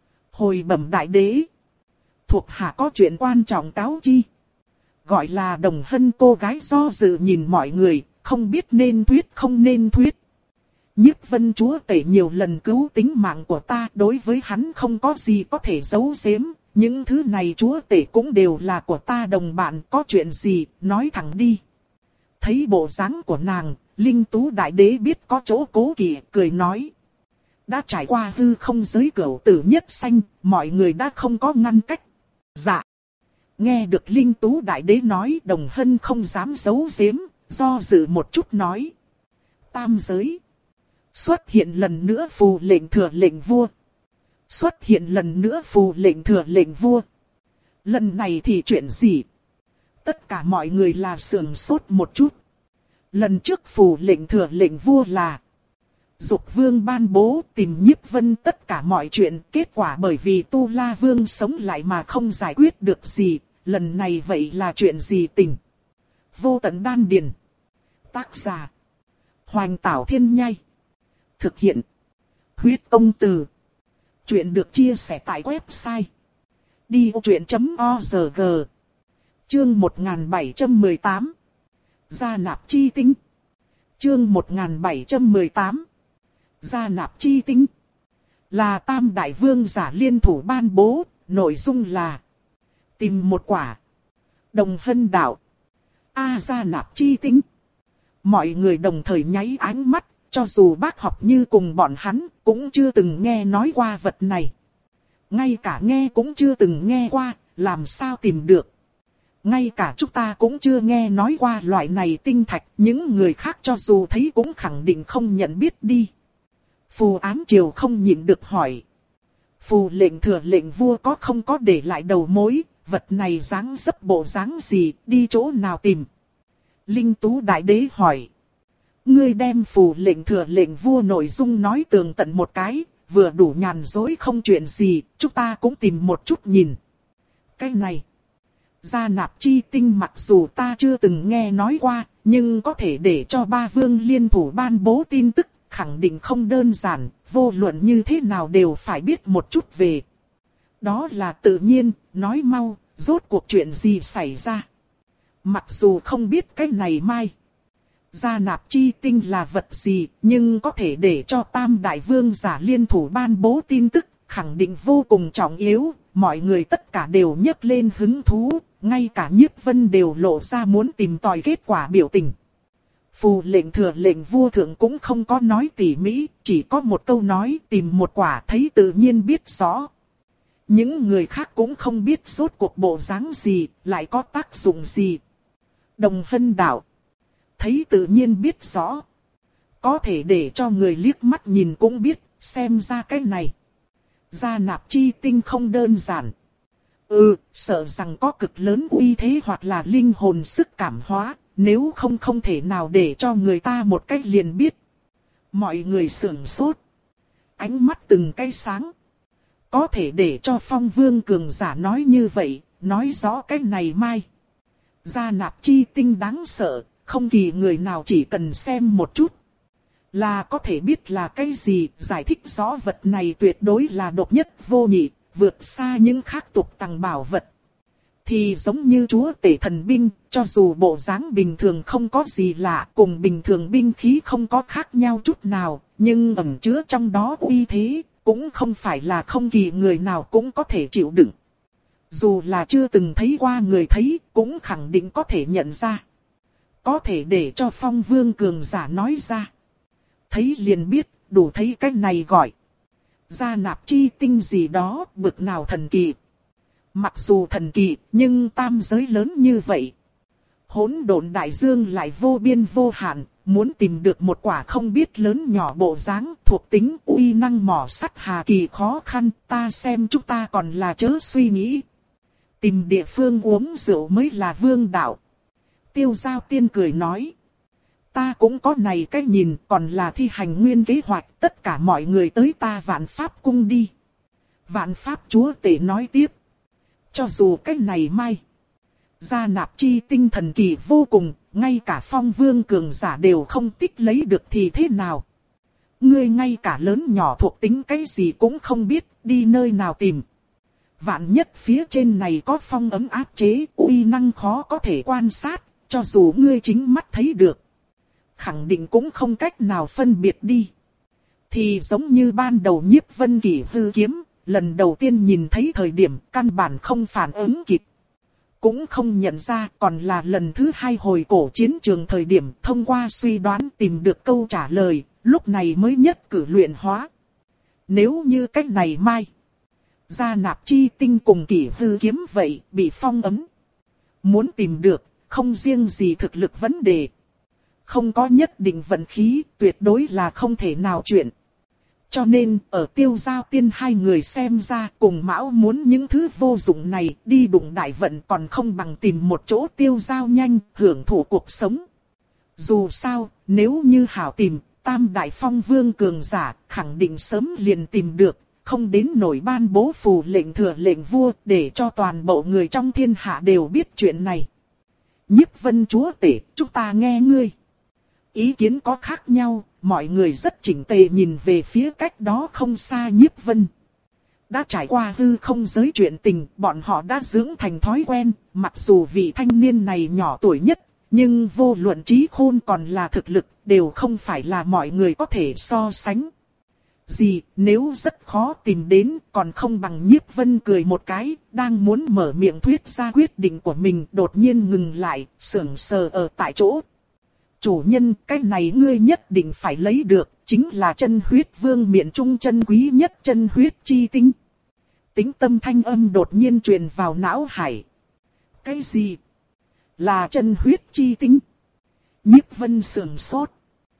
Hồi bẩm Đại Đế, thuộc hạ có chuyện quan trọng cáo chi. Gọi là Đồng Hân cô gái do dự nhìn mọi người, không biết nên thuyết không nên thuyết. Nhiếp Vân chúa tể nhiều lần cứu tính mạng của ta, đối với hắn không có gì có thể giấu giếm. Những thứ này chúa tể cũng đều là của ta đồng bạn, có chuyện gì, nói thẳng đi. Thấy bộ dáng của nàng, Linh Tú Đại Đế biết có chỗ cố kỵ, cười nói. Đã trải qua hư không giới cửu tử nhất sanh, mọi người đã không có ngăn cách. Dạ. Nghe được Linh Tú Đại Đế nói, Đồng Hân không dám giấu giếm, do dự một chút nói. Tam giới. Xuất hiện lần nữa phù lệnh thừa lệnh vua. Xuất hiện lần nữa phù lệnh thừa lệnh vua. Lần này thì chuyện gì? Tất cả mọi người là sườn sốt một chút. Lần trước phù lệnh thừa lệnh vua là Dục Vương ban bố tìm Nhiếp Vân tất cả mọi chuyện. Kết quả bởi vì Tu La Vương sống lại mà không giải quyết được gì. Lần này vậy là chuyện gì tình? Vô tận đan điền. Tác giả Hoành Tảo Thiên Nhai. Thực hiện Huyết Công Từ. Chuyện được chia sẻ tại website đi ô truyện chấm org. Chương một nghìn bảy trăm mười tám. Gia nạp chi tính. Chương một nghìn bảy trăm mười tám. Gia nạp chi tính. Là Tam Đại Vương giả liên thủ ban bố, nội dung là tìm một quả. Đồng Hân đạo. A gia nạp chi tính. Mọi người đồng thời nháy ánh mắt, cho dù bác học như cùng bọn hắn, cũng chưa từng nghe nói qua vật này. Ngay cả nghe cũng chưa từng nghe qua, làm sao tìm được. Ngay cả chúng ta cũng chưa nghe nói qua loại này tinh thạch, những người khác cho dù thấy cũng khẳng định không nhận biết đi. Phù Ám Triều không nhịn được hỏi. Phù lệnh thừa lệnh vua có không có để lại đầu mối, vật này dáng dấp bộ dáng gì, đi chỗ nào tìm? Linh Tú Đại Đế hỏi. Ngươi đem phù lệnh thừa lệnh vua nội dung nói tường tận một cái, vừa đủ nhàn dối không chuyện gì, chúng ta cũng tìm một chút nhìn. Cái này, gia nạp chi tinh mặc dù ta chưa từng nghe nói qua, nhưng có thể để cho ba vương liên thủ ban bố tin tức, khẳng định không đơn giản, vô luận như thế nào đều phải biết một chút về. Đó là tự nhiên, nói mau, rốt cuộc chuyện gì xảy ra. Mặc dù không biết cái này mai. Gia nạp chi tinh là vật gì, nhưng có thể để cho Tam Đại Vương giả liên thủ ban bố tin tức, khẳng định vô cùng trọng yếu, mọi người tất cả đều nhấc lên hứng thú, ngay cả Nhiếp Vân đều lộ ra muốn tìm tòi kết quả biểu tình. Phù lệnh thừa lệnh vua thượng cũng không có nói tỉ mỉ, chỉ có một câu nói tìm một quả thấy tự nhiên biết rõ. Những người khác cũng không biết rốt cuộc bộ dáng gì, lại có tác dụng gì. Đồng Hân đạo. Thấy tự nhiên biết rõ. Có thể để cho người liếc mắt nhìn cũng biết, xem ra cái này. Gia nạp chi tinh không đơn giản. Ừ, sợ rằng có cực lớn uy thế hoặc là linh hồn sức cảm hóa, nếu không không thể nào để cho người ta một cách liền biết. Mọi người sửng sốt. Ánh mắt từng cái sáng. Có thể để cho Phong Vương cường giả nói như vậy, nói rõ cái này mai. Gia nạp chi tinh đáng sợ. Không kỳ người nào chỉ cần xem một chút là có thể biết là cái gì, giải thích rõ vật này tuyệt đối là độc nhất vô nhị, vượt xa những khác tục tàng bảo vật. Thì giống như chúa tể thần binh, cho dù bộ dáng bình thường không có gì lạ, cùng bình thường binh khí không có khác nhau chút nào, nhưng ẩn chứa trong đó uy thế, cũng không phải là không kỳ người nào cũng có thể chịu đựng. Dù là chưa từng thấy qua người thấy, cũng khẳng định có thể nhận ra. Có thể để cho Phong Vương cường giả nói ra. Thấy liền biết, đủ thấy cách này gọi. Gia nạp chi tinh gì đó, bực nào thần kỳ. Mặc dù thần kỳ, nhưng tam giới lớn như vậy. Hỗn độn đại dương lại vô biên vô hạn, muốn tìm được một quả không biết lớn nhỏ bộ dáng thuộc tính uy năng mỏ sắt hà kỳ khó khăn, ta xem chúng ta còn là chớ suy nghĩ. Tìm địa phương uống rượu mới là vương đạo. Tiêu Giao Tiên cười nói. Ta cũng có này cách nhìn, còn là thi hành nguyên kế hoạch, tất cả mọi người tới ta Vạn Pháp cung đi. Vạn Pháp chúa tể nói tiếp. Cho dù cách này mai, gia nạp chi tinh thần kỳ vô cùng, ngay cả Phong Vương cường giả đều không tích lấy được thì thế nào? Ngươi ngay cả lớn nhỏ thuộc tính cái gì cũng không biết, đi nơi nào tìm? Vạn nhất phía trên này có phong ấm áp chế, uy năng khó có thể quan sát, cho dù ngươi chính mắt thấy được. Khẳng định cũng không cách nào phân biệt đi. Thì giống như ban đầu Nhiếp Vân Kỳ hư kiếm, lần đầu tiên nhìn thấy thời điểm căn bản không phản ứng kịp. Cũng không nhận ra, còn là lần thứ hai hồi cổ chiến trường thời điểm thông qua suy đoán tìm được câu trả lời, lúc này mới nhất cử luyện hóa. Nếu như cách này mai, gia nạp chi tinh cùng Kỷ hư kiếm vậy, bị phong ấm. Muốn tìm được, không riêng gì thực lực vấn đề. Không có nhất định vận khí, tuyệt đối là không thể nào chuyện. Cho nên, ở Tiêu Giao Tiên hai người xem ra cùng Mão muốn những thứ vô dụng này đi đụng đại vận còn không bằng tìm một chỗ tiêu giao nhanh, hưởng thụ cuộc sống. Dù sao, nếu như hảo tìm, Tam Đại Phong Vương cường giả khẳng định sớm liền tìm được, không đến nổi ban bố phù lệnh thừa lệnh vua để cho toàn bộ người trong thiên hạ đều biết chuyện này. Nhiếp Vân chúa tể, chúng ta nghe ngươi. Ý kiến có khác nhau, mọi người rất chỉnh tề nhìn về phía cách đó không xa Nhiếp Vân. Đã trải qua hư không giới chuyện tình, bọn họ đã dưỡng thành thói quen, mặc dù vị thanh niên này nhỏ tuổi nhất, nhưng vô luận trí khôn còn là thực lực, đều không phải là mọi người có thể so sánh. Gì, nếu rất khó tìm đến, còn không bằng Nhiếp Vân cười một cái, đang muốn mở miệng thuyết ra quyết định của mình, đột nhiên ngừng lại, sững sờ ở tại chỗ. Chủ nhân, cái này ngươi nhất định phải lấy được, chính là chân huyết vương miện trung chân quý nhất chân huyết chi tinh. Tính tâm thanh âm đột nhiên truyền vào não hải. Cái gì? Là chân huyết chi tinh? Nhiếp Vân sườn sốt.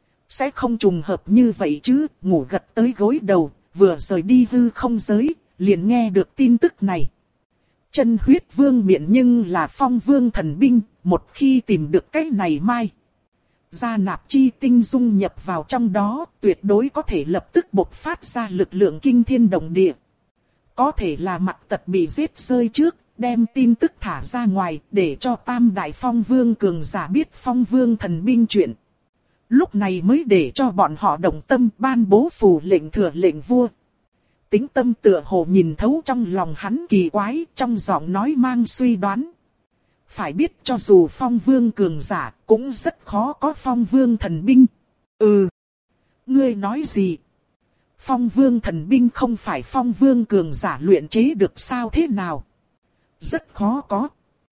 Sẽ không trùng hợp như vậy chứ, ngủ gật tới gối đầu, vừa rời đi hư không giới, liền nghe được tin tức này. Chân huyết vương miện nhưng là phong vương thần binh, một khi tìm được cái này mai. Gia nạp chi tinh dung nhập vào trong đó, tuyệt đối có thể lập tức bộc phát ra lực lượng kinh thiên động địa. Có thể là Mặc Tật bị giết rơi trước, đem tin tức thả ra ngoài, để cho Tam Đại Phong Vương cường giả biết Phong Vương thần binh chuyện. Lúc này mới để cho bọn họ động tâm ban bố phù lệnh thừa lệnh vua. Tính tâm tựa hồ nhìn thấu trong lòng hắn kỳ quái, trong giọng nói mang suy đoán. Phải biết cho dù Phong Vương cường giả cũng rất khó có Phong Vương thần binh. Ừ. Ngươi nói gì? Phong Vương thần binh không phải Phong Vương cường giả luyện chế được sao thế nào? Rất khó có.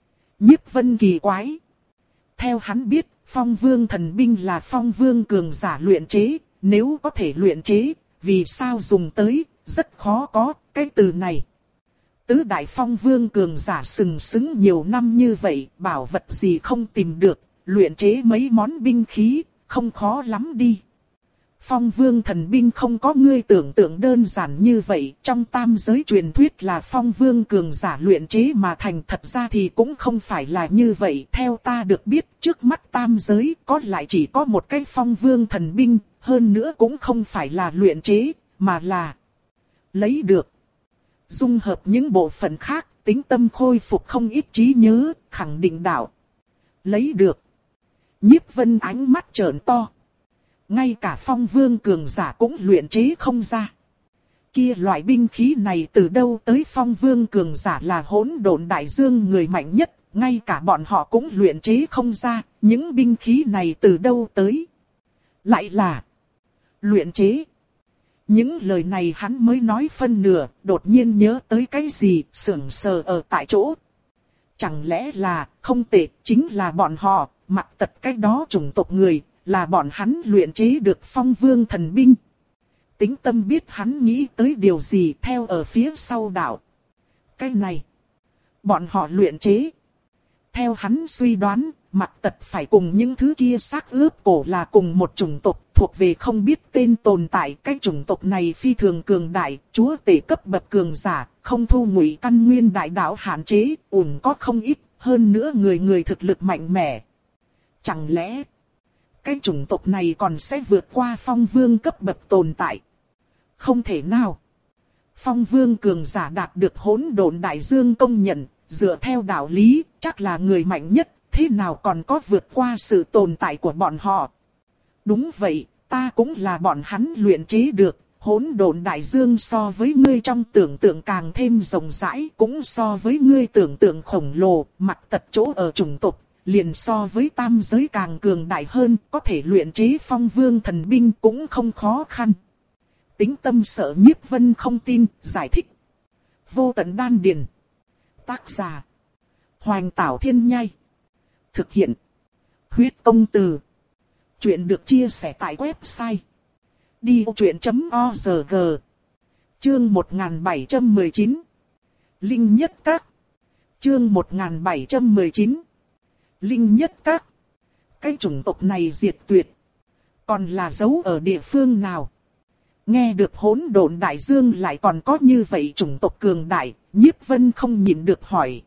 Nhiếp Vân kỳ quái. Theo hắn biết, Phong Vương thần binh là Phong Vương cường giả luyện chế. Nếu có thể luyện chế, vì sao dùng tới, rất khó có cái từ này. Tứ Đại Phong Vương cường giả sừng sững nhiều năm như vậy, bảo vật gì không tìm được, luyện chế mấy món binh khí, không khó lắm đi. Phong Vương thần binh không có ngươi tưởng tượng đơn giản như vậy, trong tam giới truyền thuyết là Phong Vương cường giả luyện chế mà thành, thật ra thì cũng không phải là như vậy. Theo ta được biết, trước mắt tam giới có lại chỉ có một cái Phong Vương thần binh, hơn nữa cũng không phải là luyện chế, mà là lấy được. Dung hợp những bộ phận khác, tính tâm khôi phục không ít trí nhớ, khẳng định đạo. Lấy được. Nhiếp Vân ánh mắt trợn to. Ngay cả Phong Vương cường giả cũng luyện chế không ra. Kia loại binh khí này từ đâu tới? Phong Vương cường giả là hỗn độn đại dương người mạnh nhất, ngay cả bọn họ cũng luyện chế không ra, những binh khí này từ đâu tới? Lại là luyện chế. Những lời này hắn mới nói phân nửa, đột nhiên nhớ tới cái gì, sững sờ ở tại chỗ. Chẳng lẽ là, không tệ, chính là bọn họ, mặc tật cái đó chủng tộc người, là bọn hắn luyện chế được Phong Vương thần binh. Tĩnh Tâm biết hắn nghĩ tới điều gì, theo ở phía sau đạo. Cái này, bọn họ luyện chế. Theo hắn suy đoán, mặc tật phải cùng những thứ kia xác ướp cổ là cùng một chủng tộc, thuộc về không biết tên tồn tại. Cái chủng tộc này phi thường cường đại, chúa tể cấp bậc cường giả, không thu ngụy căn nguyên đại đạo hạn chế, ủng có không ít, hơn nữa người người thực lực mạnh mẽ. Chẳng lẽ, cái chủng tộc này còn sẽ vượt qua Phong Vương cấp bậc tồn tại? Không thể nào. Phong Vương cường giả đạt được Hỗn Độn Đại Dương công nhận, dựa theo đạo lý, chắc là người mạnh nhất, thế nào còn có vượt qua sự tồn tại của bọn họ. Đúng vậy, ta cũng là bọn hắn luyện chế được, Hỗn Độn Đại Dương so với ngươi trong tưởng tượng càng thêm rộng rãi, cũng so với ngươi tưởng tượng khổng lồ, mặc tật chỗ ở chủng tộc, liền so với tam giới càng cường đại hơn, có thể luyện chế Phong Vương thần binh cũng không khó khăn. Tĩnh Tâm sợ Nhiếp Vân không tin, giải thích. Vô Tận Đan Điền. Tác giả. Hoành Tảo Thiên Nhai. Thực hiện. Huyết Công Từ. Chuyện được chia sẻ tại website. đi ô chuyện chấm o rờ giê. Chương một nghìn bảy trăm mười chín. Linh Nhất Các. Chương một nghìn bảy trăm mười chín. Linh Nhất Các. Cái chủng tộc này diệt tuyệt. Còn là giấu ở địa phương nào? Nghe được Hỗn Độn Đại Dương lại còn có như vậy chủng tộc cường đại, Nhiếp Vân không nhịn được hỏi.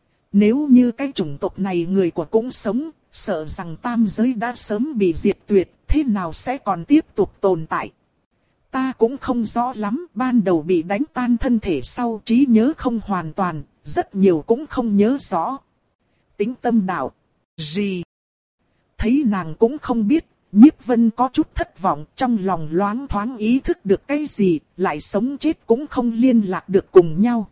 Nếu như cái chủng tộc này người của cũng sống, sợ rằng tam giới đã sớm bị diệt tuyệt, thế nào sẽ còn tiếp tục tồn tại? Ta cũng không rõ lắm, ban đầu bị đánh tan thân thể sau trí nhớ không hoàn toàn, rất nhiều cũng không nhớ rõ. Tĩnh Tâm đạo. Gì? Thấy nàng cũng không biết. Nhiếp Vân có chút thất vọng, trong lòng loáng thoáng ý thức được cái gì, lại sống chết cũng không liên lạc được cùng nhau.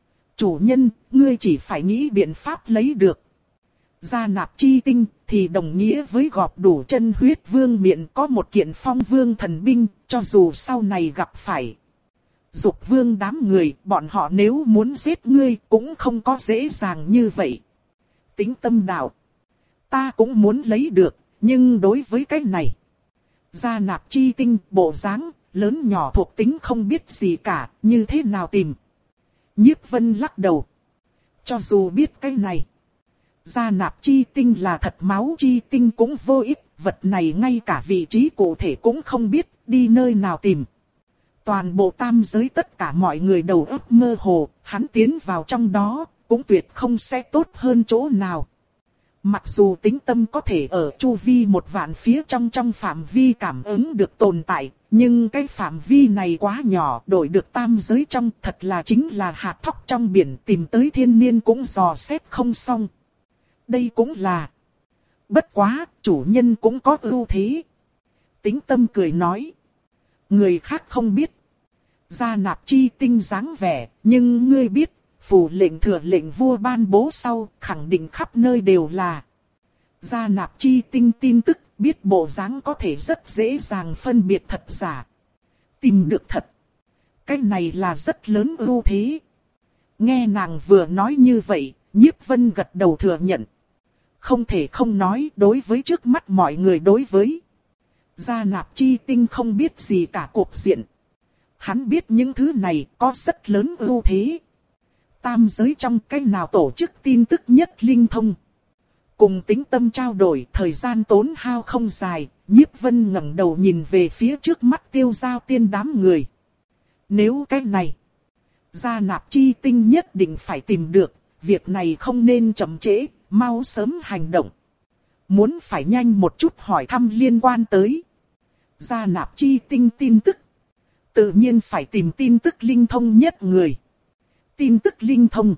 Chủ nhân, ngươi chỉ phải nghĩ biện pháp lấy được. Gia nạp chi tinh, thì đồng nghĩa với gọp đủ chân huyết vương miện có một kiện Phong Vương thần binh, cho dù sau này gặp phải Dục Vương đám người, bọn họ nếu muốn giết ngươi cũng không có dễ dàng như vậy. Tĩnh Tâm đạo. Ta cũng muốn lấy được. Nhưng đối với cái này, gia nạp chi tinh, bộ dáng, lớn nhỏ thuộc tính không biết gì cả, như thế nào tìm? Nhiếp Vân lắc đầu. Cho dù biết cái này, gia nạp chi tinh là thật máu chi tinh cũng vô ích, vật này ngay cả vị trí cụ thể cũng không biết, đi nơi nào tìm. Toàn bộ tam giới tất cả mọi người đầu óc mơ hồ, hắn tiến vào trong đó, cũng tuyệt không sẽ tốt hơn chỗ nào. Mặc dù Tĩnh Tâm có thể ở chu vi một vạn phía trong trong phạm vi cảm ứng được tồn tại, nhưng cái phạm vi này quá nhỏ, đổi được tam giới trong thật là chính là hạt thóc trong biển, tìm tới thiên niên cũng dò xét không xong. Đây cũng là. Bất quá, chủ nhân cũng có ưu thế. Tĩnh Tâm cười nói. Người khác không biết. Gia nạp chi tinh dáng vẻ, nhưng ngươi biết. Phủ lệnh thừa lệnh vua ban bố sau, khẳng định khắp nơi đều là gia nạp chi tinh tin tức, biết bộ dáng có thể rất dễ dàng phân biệt thật giả. Tìm được thật. Cái này là rất lớn ưu thế. Nghe nàng vừa nói như vậy, Nhiếp Vân gật đầu thừa nhận. Không thể không nói, đối với trước mắt mọi người đối với gia nạp chi tinh không biết gì cả cuộc diện. Hắn biết những thứ này có rất lớn ưu thế. Tam giới trong cái nào tổ chức tin tức nhất linh thông. Cùng Tĩnh Tâm trao đổi, thời gian tốn hao không dài, Nhiếp Vân ngẩng đầu nhìn về phía trước mắt Tiêu Giao Tiên đám người. Nếu cái này, gia nạp chi tinh nhất định phải tìm được, việc này không nên chậm trễ, mau sớm hành động. Muốn phải nhanh một chút hỏi thăm liên quan tới gia nạp chi tinh tin tức. Tự nhiên phải tìm tin tức linh thông nhất người. Tin tức linh thông.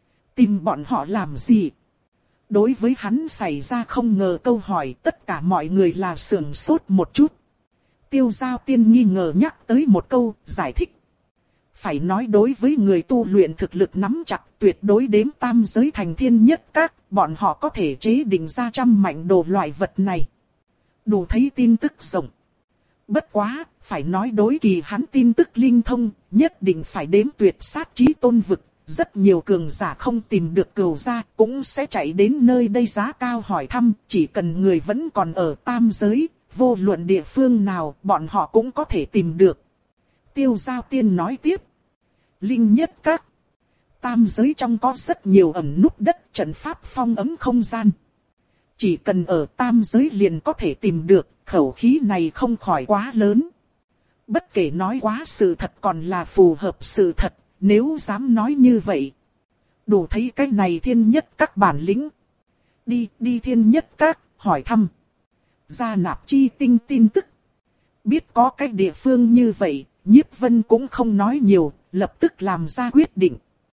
Tìm bọn họ làm gì? Đối với hắn xảy ra không ngờ câu hỏi, tất cả mọi người là sườn sốt một chút. Tiêu Giao Tiên nghi ngờ nhắc tới một câu, giải thích. Phải nói đối với người tu luyện thực lực nắm chặt, tuyệt đối đếm tam giới thành thiên nhất các, bọn họ có thể chế định ra trăm mạnh đồ loại vật này. Đủ thấy tin tức rộng. Bất quá, phải nói đối kỳ hắn tin tức linh thông, nhất định phải đếm tuyệt sát chí tôn vực. Rất nhiều cường giả không tìm được cừu gia cũng sẽ chạy đến nơi đây giá cao hỏi thăm, chỉ cần người vẫn còn ở tam giới, vô luận địa phương nào bọn họ cũng có thể tìm được. Tiêu Giao Tiên nói tiếp. Linh nhất các. Tam giới trong có rất nhiều ẩn núp đất trận pháp phong ấm không gian. Chỉ cần ở tam giới liền có thể tìm được, khẩu khí này không khỏi quá lớn. Bất kể nói quá sự thật còn là phù hợp sự thật, nếu dám nói như vậy. Đủ thấy cái này thiên nhất các bản lĩnh. Đi, đi thiên nhất các, hỏi thăm. Gia Nạp Chi Tinh tin tức. Biết có cái địa phương như vậy, Nhiếp Vân cũng không nói nhiều, lập tức làm ra quyết định.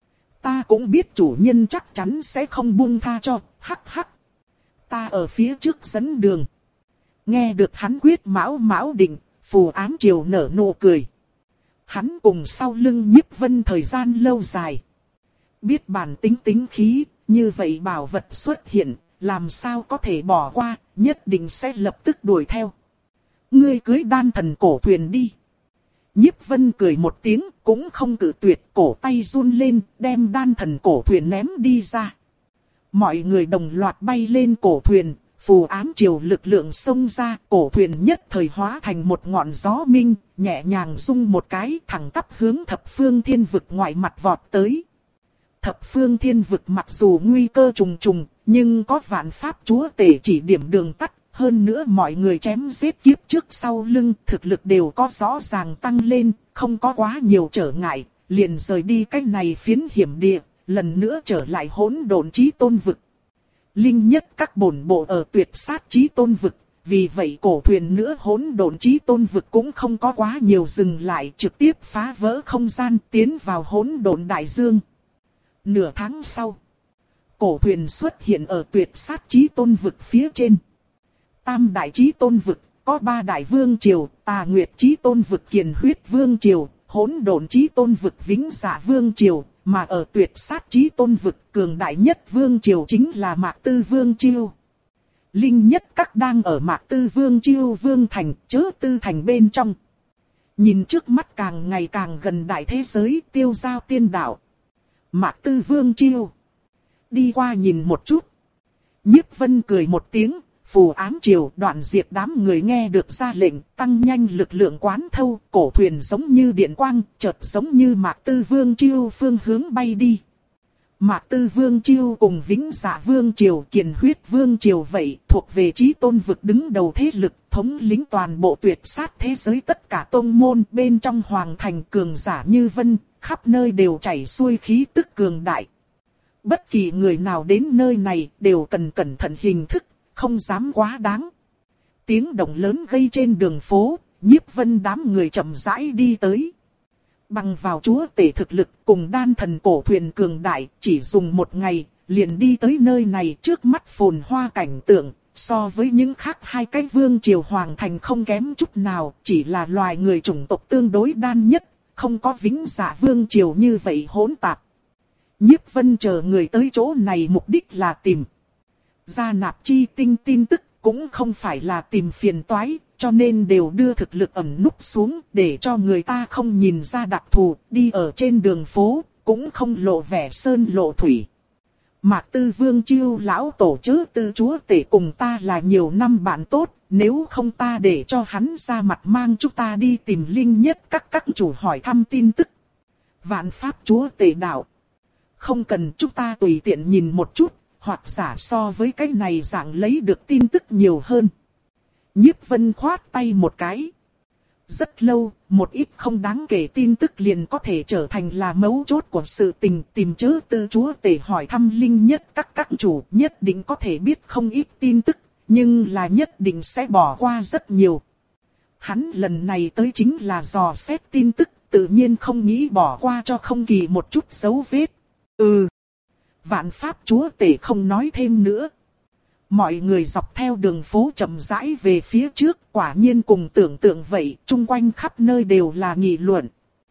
Ta cũng biết chủ nhân chắc chắn sẽ không buông tha cho, hắc hắc. Ta ở phía trước dẫn đường. Nghe được hắn quyết mão mão định, Phù Ám Triều nở nụ cười. Hắn cùng sau lưng Nhiếp Vân thời gian lâu dài. Biết bản tính tính khí, như vậy bảo vật xuất hiện, làm sao có thể bỏ qua, nhất định sẽ lập tức đuổi theo. Ngươi cưới đan thần cổ thuyền đi. Nhiếp Vân cười một tiếng, cũng không cự tuyệt, cổ tay run lên, đem đan thần cổ thuyền ném đi ra. Mọi người đồng loạt bay lên cổ thuyền, Phù Ám Triều lực lượng xông ra, cổ thuyền nhất thời hóa thành một ngọn gió minh, nhẹ nhàng rung một cái thẳng tắp hướng thập phương thiên vực ngoại mặt vọt tới. Thập phương thiên vực mặc dù nguy cơ trùng trùng, nhưng có vạn pháp chúa tể chỉ điểm đường tắt, hơn nữa mọi người chém giết kiếp trước sau lưng, thực lực đều có rõ ràng tăng lên, không có quá nhiều trở ngại, liền rời đi cách này phiến hiểm địa, lần nữa trở lại hỗn độn chí tôn vực. Linh nhất các bổn bộ ở tuyệt sát chí tôn vực, vì vậy cổ thuyền nữa hỗn độn chí tôn vực cũng không có quá nhiều dừng lại, trực tiếp phá vỡ không gian tiến vào hỗn độn đại dương. Nửa tháng sau, cổ thuyền xuất hiện ở tuyệt sát chí tôn vực phía trên. Tam đại chí tôn vực, có ba đại vương triều, Tà Nguyệt chí tôn vực Kiền Huyết vương triều, Hỗn độn chí tôn vực Vĩnh Dạ vương triều, mà ở tuyệt sát chí tôn vực cường đại nhất vương triều chính là Mạc Tư vương triều. Linh nhất các đang ở Mạc Tư vương triều vương thành, Chớ Tư thành bên trong. Nhìn trước mắt càng ngày càng gần đại thế giới, Tiêu Giao Tiên đạo. Mạc Tư vương triều. Đi qua nhìn một chút. Nhiếp Vân cười một tiếng. Phù Ám Triều Đoạn Diệt đám người nghe được ra lệnh, tăng nhanh lực lượng quán thâu, cổ thuyền giống như điện quang, chợt giống như Mạc Tư Vương Chiêu phương hướng bay đi. Mạc Tư Vương Chiêu cùng Vĩnh Dạ Vương Triều, Kiền Huyết Vương Triều vậy, thuộc về chí tôn vực đứng đầu thế lực, thống lĩnh toàn bộ tuyệt sát thế giới tất cả tôn môn, bên trong hoàng thành cường giả như vân, khắp nơi đều chảy xuôi khí tức cường đại. Bất kỳ người nào đến nơi này đều cần cẩn thận hình thức, không dám quá đáng. Tiếng động lớn gây trên đường phố, Nhiếp Vân đám người chậm rãi đi tới. Bằng vào chúa tể thực lực cùng đan thần cổ thuyền cường đại, chỉ dùng một ngày, liền đi tới nơi này trước mắt phồn hoa cảnh tượng, so với những khác hai cái vương triều hoàng thành không kém chút nào, chỉ là loài người chủng tộc tương đối đan nhất, không có Vĩnh Dạ vương triều như vậy hỗn tạp. Nhiếp Vân chờ người tới chỗ này mục đích là tìm Gia Nạp Chi Tinh tin tức, cũng không phải là tìm phiền toái, cho nên đều đưa thực lực ẩn núp xuống để cho người ta không nhìn ra đặc thù, đi ở trên đường phố, cũng không lộ vẻ sơn lộ thủy. Mạc Tư Vương Chiêu lão tổ Chớ Tư chúa tể cùng ta là nhiều năm bạn tốt, nếu không ta để cho hắn ra mặt mang chúng ta đi tìm linh nhất các các chủ hỏi thăm tin tức. Vạn pháp chúa tể đạo. Không cần chúng ta tùy tiện nhìn một chút, hoặc giả so với cái này dạng lấy được tin tức nhiều hơn. Nhiếp Vân khoát tay một cái. Rất lâu, một ít không đáng kể tin tức liền có thể trở thành là mấu chốt của sự tình, tìm Chớ Tư chúa tể hỏi thăm linh nhất các các chủ, nhất định có thể biết không ít tin tức, nhưng là nhất định sẽ bỏ qua rất nhiều. Hắn lần này tới chính là dò xét tin tức, tự nhiên không nghĩ bỏ qua cho không kỳ một chút dấu vết. Ừ. Vạn pháp chúa tể không nói thêm nữa. Mọi người dọc theo đường phố chậm rãi về phía trước, quả nhiên cùng tưởng tượng vậy, chung quanh khắp nơi đều là nghị luận.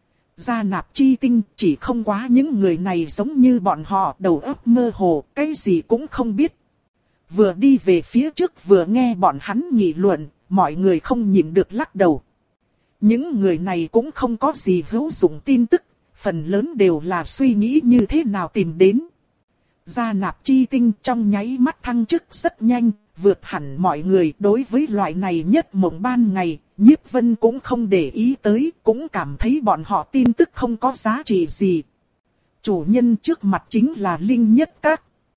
Gia Nạp Chi Tinh, chỉ không quá những người này giống như bọn họ đầu óc mơ hồ, cái gì cũng không biết. Vừa đi về phía trước vừa nghe bọn hắn nghị luận, mọi người không nhịn được lắc đầu. Những người này cũng không có gì hữu dụng tin tức, phần lớn đều là suy nghĩ như thế nào tìm đến. Gia Nạp Chi Tinh trong nháy mắt thăng chức rất nhanh, vượt hẳn mọi người. Đối với loại này nhất mộng ban ngày, Nhiếp Vân cũng không để ý tới, cũng cảm thấy bọn họ tin tức không có giá trị gì. Chủ nhân trước mặt chính là Linh Nhất Các.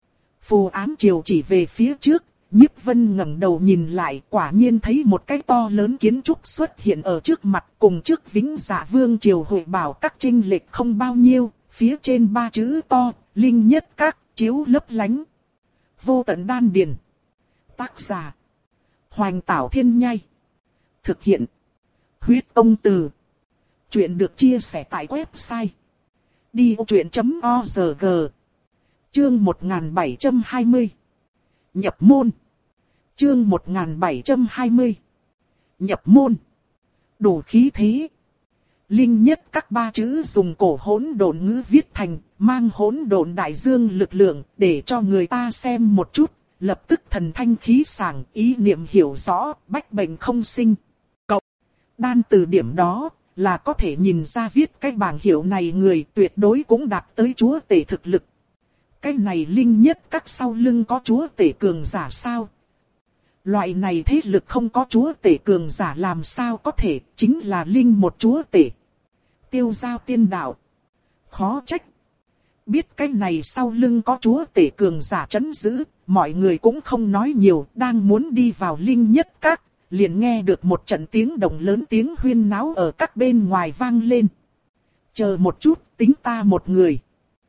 Phù ám chiều chỉ về phía trước, Nhiếp Vân ngẩng đầu nhìn lại, quả nhiên thấy một cái to lớn kiến trúc xuất hiện ở trước mặt, cùng trước Vĩnh Dạ Vương triều hội bảo các chênh lệch không bao nhiêu, phía trên ba chữ to, Linh Nhất Các, chiếu lấp lánh. Vô tận đan điền. Tác giả: Hoành Tảo Thiên Nhai. Thực hiện: Huyết Tông Từ. Chuyện được chia sẻ tại website đi ô chuyện chấm o rờ giê. Chương một nghìn bảy trăm hai mươi. Nhập môn. Chương một nghìn bảy trăm hai mươi. Nhập môn. Đủ khí thế. Linh Nhất Các ba chữ dùng cổ hỗn độn ngữ viết thành, mang hỗn độn đại dương lực lượng, để cho người ta xem một chút, lập tức thần thanh khí sảng, ý niệm hiểu rõ, bách bệnh không sinh. Cộng đan từ điểm đó, là có thể nhìn ra viết cái bảng hiệu này người tuyệt đối cũng đạt tới chúa tể thực lực. Cái này Linh Nhất Các sau lưng có chúa tể cường giả sao? Loại này thế lực không có chúa tể cường giả làm sao có thể, chính là Linh một chúa tể. Tiêu giao tiên đạo. Khó trách. Biết cái này sau lưng có chúa tể cường giả trấn giữ, mọi người cũng không nói nhiều, đang muốn đi vào Linh Nhất Các, liền nghe được một trận tiếng động lớn, tiếng huyên náo ở các bên ngoài vang lên. Chờ một chút, tính ta một người.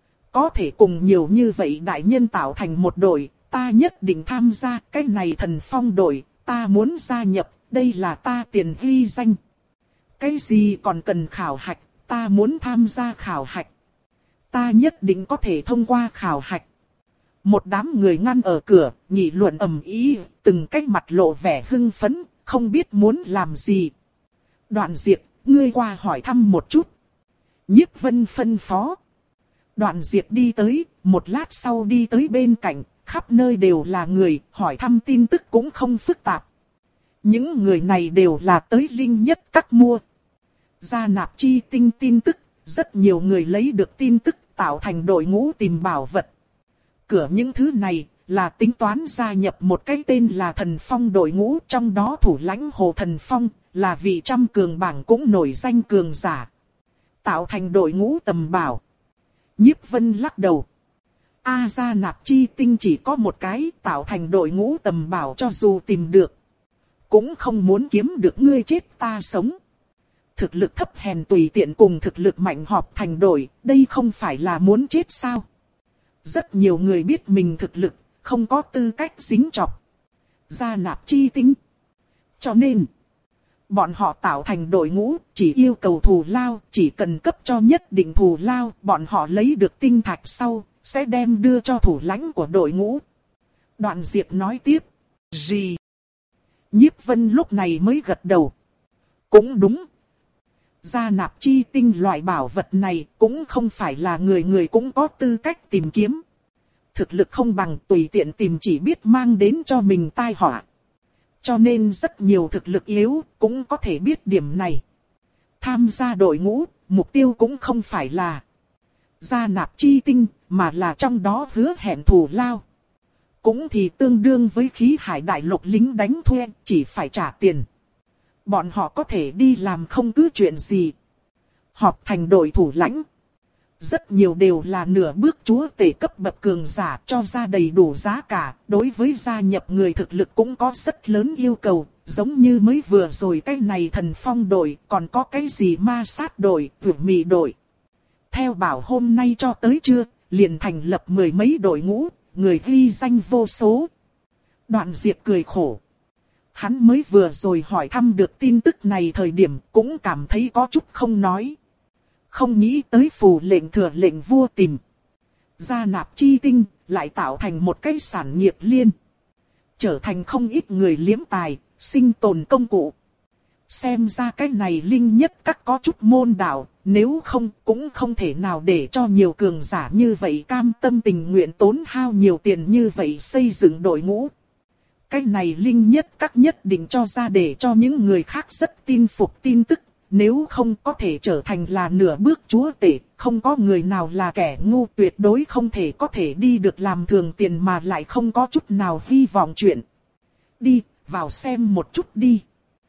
Có thể cùng nhiều như vậy đại nhân tạo thành một đội, ta nhất định tham gia. Cái này thần phong đội, ta muốn gia nhập, đây là ta tiền ghi danh. Cái gì còn cần khảo hạch, ta muốn tham gia khảo hạch. Ta nhất định có thể thông qua khảo hạch. Một đám người ngăn ở cửa, nghị luận ầm ĩ, từng cái mặt lộ vẻ hưng phấn, không biết muốn làm gì. Đoạn Diệp, ngươi qua hỏi thăm một chút. Nhiếp Vân phân phó. Đoạn Diệp đi tới, một lát sau đi tới bên cạnh, khắp nơi đều là người, hỏi thăm tin tức cũng không phức tạp. Những người này đều là tới Linh Nhất Các mua. Gia Nạp Chi Tinh tin tức, rất nhiều người lấy được tin tức, tạo thành đội ngũ tìm bảo vật. Cửa những thứ này là tính toán gia nhập một cái tên là Thần Phong đội ngũ, trong đó thủ lãnh Hồ Thần Phong là vị trăm cường bảng cũng nổi danh cường giả. Tạo thành đội ngũ tầm bảo. Nhiếp Vân lắc đầu. A Gia Nạp Chi Tinh chỉ có một cái, tạo thành đội ngũ tầm bảo cho dù tìm được, cũng không muốn kiếm được ngươi chết ta sống. Thực lực thấp hèn tùy tiện cùng thực lực mạnh họp thành đội, đây không phải là muốn chết sao? Rất nhiều người biết mình thực lực, không có tư cách dính chọc Gia Nạp Chi Tinh. Cho nên, bọn họ tạo thành đội ngũ, chỉ yêu cầu thù lao, chỉ cần cấp cho nhất định thù lao, bọn họ lấy được tinh thạch sau, sẽ đem đưa cho thủ lãnh của đội ngũ. Đoạn Diệp nói tiếp. Gì? Nhiếp Vân lúc này mới gật đầu. Cũng đúng. Gia Nạp Chi Tinh loại bảo vật này cũng không phải là người người cũng có tư cách tìm kiếm. Thực lực không bằng tùy tiện tìm chỉ biết mang đến cho mình tai họa. Cho nên rất nhiều thực lực yếu cũng có thể biết điểm này. Tham gia đội ngũ, mục tiêu cũng không phải là Gia Nạp Chi Tinh, mà là trong đó hứa hẹn thù lao. Cũng thì tương đương với khí hải đại lục lính đánh thuê, chỉ phải trả tiền. Bọn họ có thể đi làm không cứ chuyện gì. Họp thành đội thủ lãnh. Rất nhiều đều là nửa bước chúa tể cấp bậc cường giả, cho ra đầy đủ giá cả. Đối với gia nhập người thực lực cũng có rất lớn yêu cầu. Giống như mới vừa rồi cái này Thần Phong đội, còn có cái gì ma sát đội, vượt mì đội. Theo bảo hôm nay cho tới trưa, liền thành lập mười mấy đội ngũ, người ghi danh vô số. Đoạn Diệp cười khổ. Hắn mới vừa rồi hỏi thăm được tin tức này thời điểm cũng cảm thấy có chút không nói. Không nghĩ tới phù lệnh thừa lệnh vua tìm. Gia Nạp Chi Tinh lại tạo thành một cái sản nghiệp liên. Trở thành không ít người liếm tài, sinh tồn công cụ. Xem ra cái này Linh Nhất Các có chút môn đạo, nếu không cũng không thể nào để cho nhiều cường giả như vậy cam tâm tình nguyện tốn hao nhiều tiền như vậy xây dựng đội ngũ. Cái này Linh Nhất Các nhất định cho ra để cho những người khác rất tin phục tin tức, nếu không có thể trở thành là nửa bước chúa tể, không có người nào là kẻ ngu, tuyệt đối không thể có thể đi được làm thường tiền mà lại không có chút nào hy vọng chuyện. Đi, vào xem một chút đi.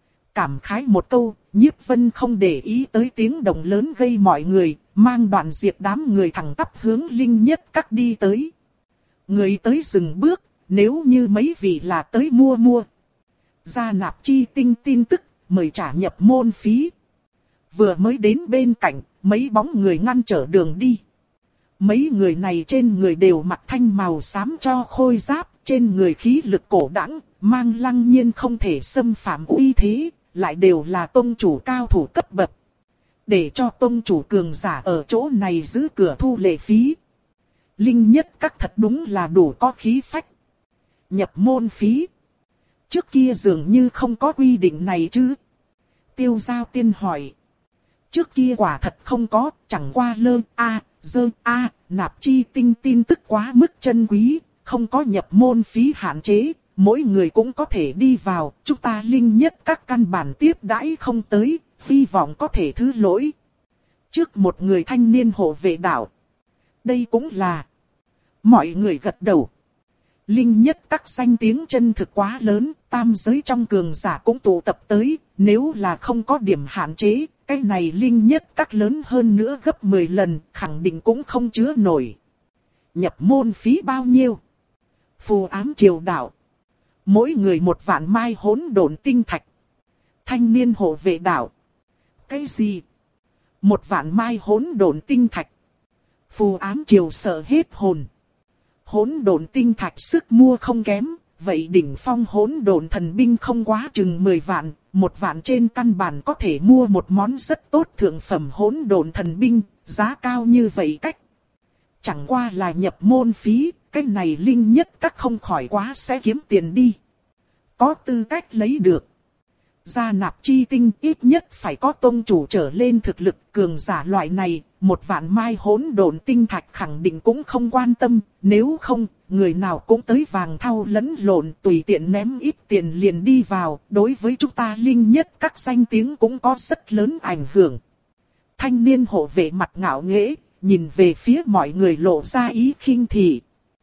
Cảm khái một câu, Nhiếp Vân không để ý tới tiếng động lớn gây mọi người, mang Đoạn Diệp đám người thẳng tắp hướng Linh Nhất Các đi tới. Người tới dừng bước, nếu như mấy vị là tới mua mua. Gia Nạp Chi Tinh tin tức, mời trả nhập môn phí. Vừa mới đến bên cạnh, mấy bóng người ngăn trở đường đi. Mấy người này trên người đều mặc thanh màu xám cho khôi giáp, trên người khí lực cổ đãng, mang lăng nhiên không thể xâm phạm uy thế, lại đều là tông chủ cao thủ cấp bậc. Để cho tông chủ cường giả ở chỗ này giữ cửa thu lệ phí. Linh Nhất Các thật đúng là đủ có khí phách. Nhập môn phí. Trước kia dường như không có quy định này chứ. Tiêu Giao Tiên hỏi. Trước kia quả thật không có, chẳng qua lơ a, dơ a, nạp chi tinh tin tức quá mức chân quý, không có nhập môn phí hạn chế, mỗi người cũng có thể đi vào, chúng ta Linh Nhất Các căn bản tiếp đãi không tới, hy vọng có thể thứ lỗi. Trước một người thanh niên hộ vệ đảo. Đây cũng là. Mọi người gật đầu. Linh Nhất Các danh tiếng chân thực quá lớn, tam giới trong cường giả cũng tụ tập tới, nếu là không có điểm hạn chế, cái này Linh Nhất Các lớn hơn nữa gấp mười lần, khẳng định cũng không chứa nổi. Nhập môn phí bao nhiêu? Phù ám triều đạo. Mỗi người một vạn mai hỗn độn tinh thạch. Thanh niên hộ vệ đảo. Cái gì? Một vạn mai hỗn độn tinh thạch. Phù ám triều sợ hết hồn. Hỗn độn tinh thạch sức mua không kém, vậy đỉnh phong hỗn độn thần binh không quá chừng mười vạn, một vạn trên căn bản có thể mua một món rất tốt thượng phẩm hỗn độn thần binh, giá cao như vậy cách. Chẳng qua là nhập môn phí, cái này Linh Nhất Các không khỏi quá sẽ kiếm tiền đi. Có tư cách lấy được. Gia Nạp Chi Tinh ít nhất phải có tông chủ trở lên thực lực cường giả loại này, một vạn mai hỗn độn tinh thạch khẳng định cũng không quan tâm, nếu không, người nào cũng tới vàng thau lẫn lộn tùy tiện ném ít tiền liền đi vào, đối với chúng ta Linh Nhất Các danh tiếng cũng có rất lớn ảnh hưởng. Thanh niên hộ vệ mặt ngạo nghễ, nhìn về phía mọi người lộ ra ý khinh thị.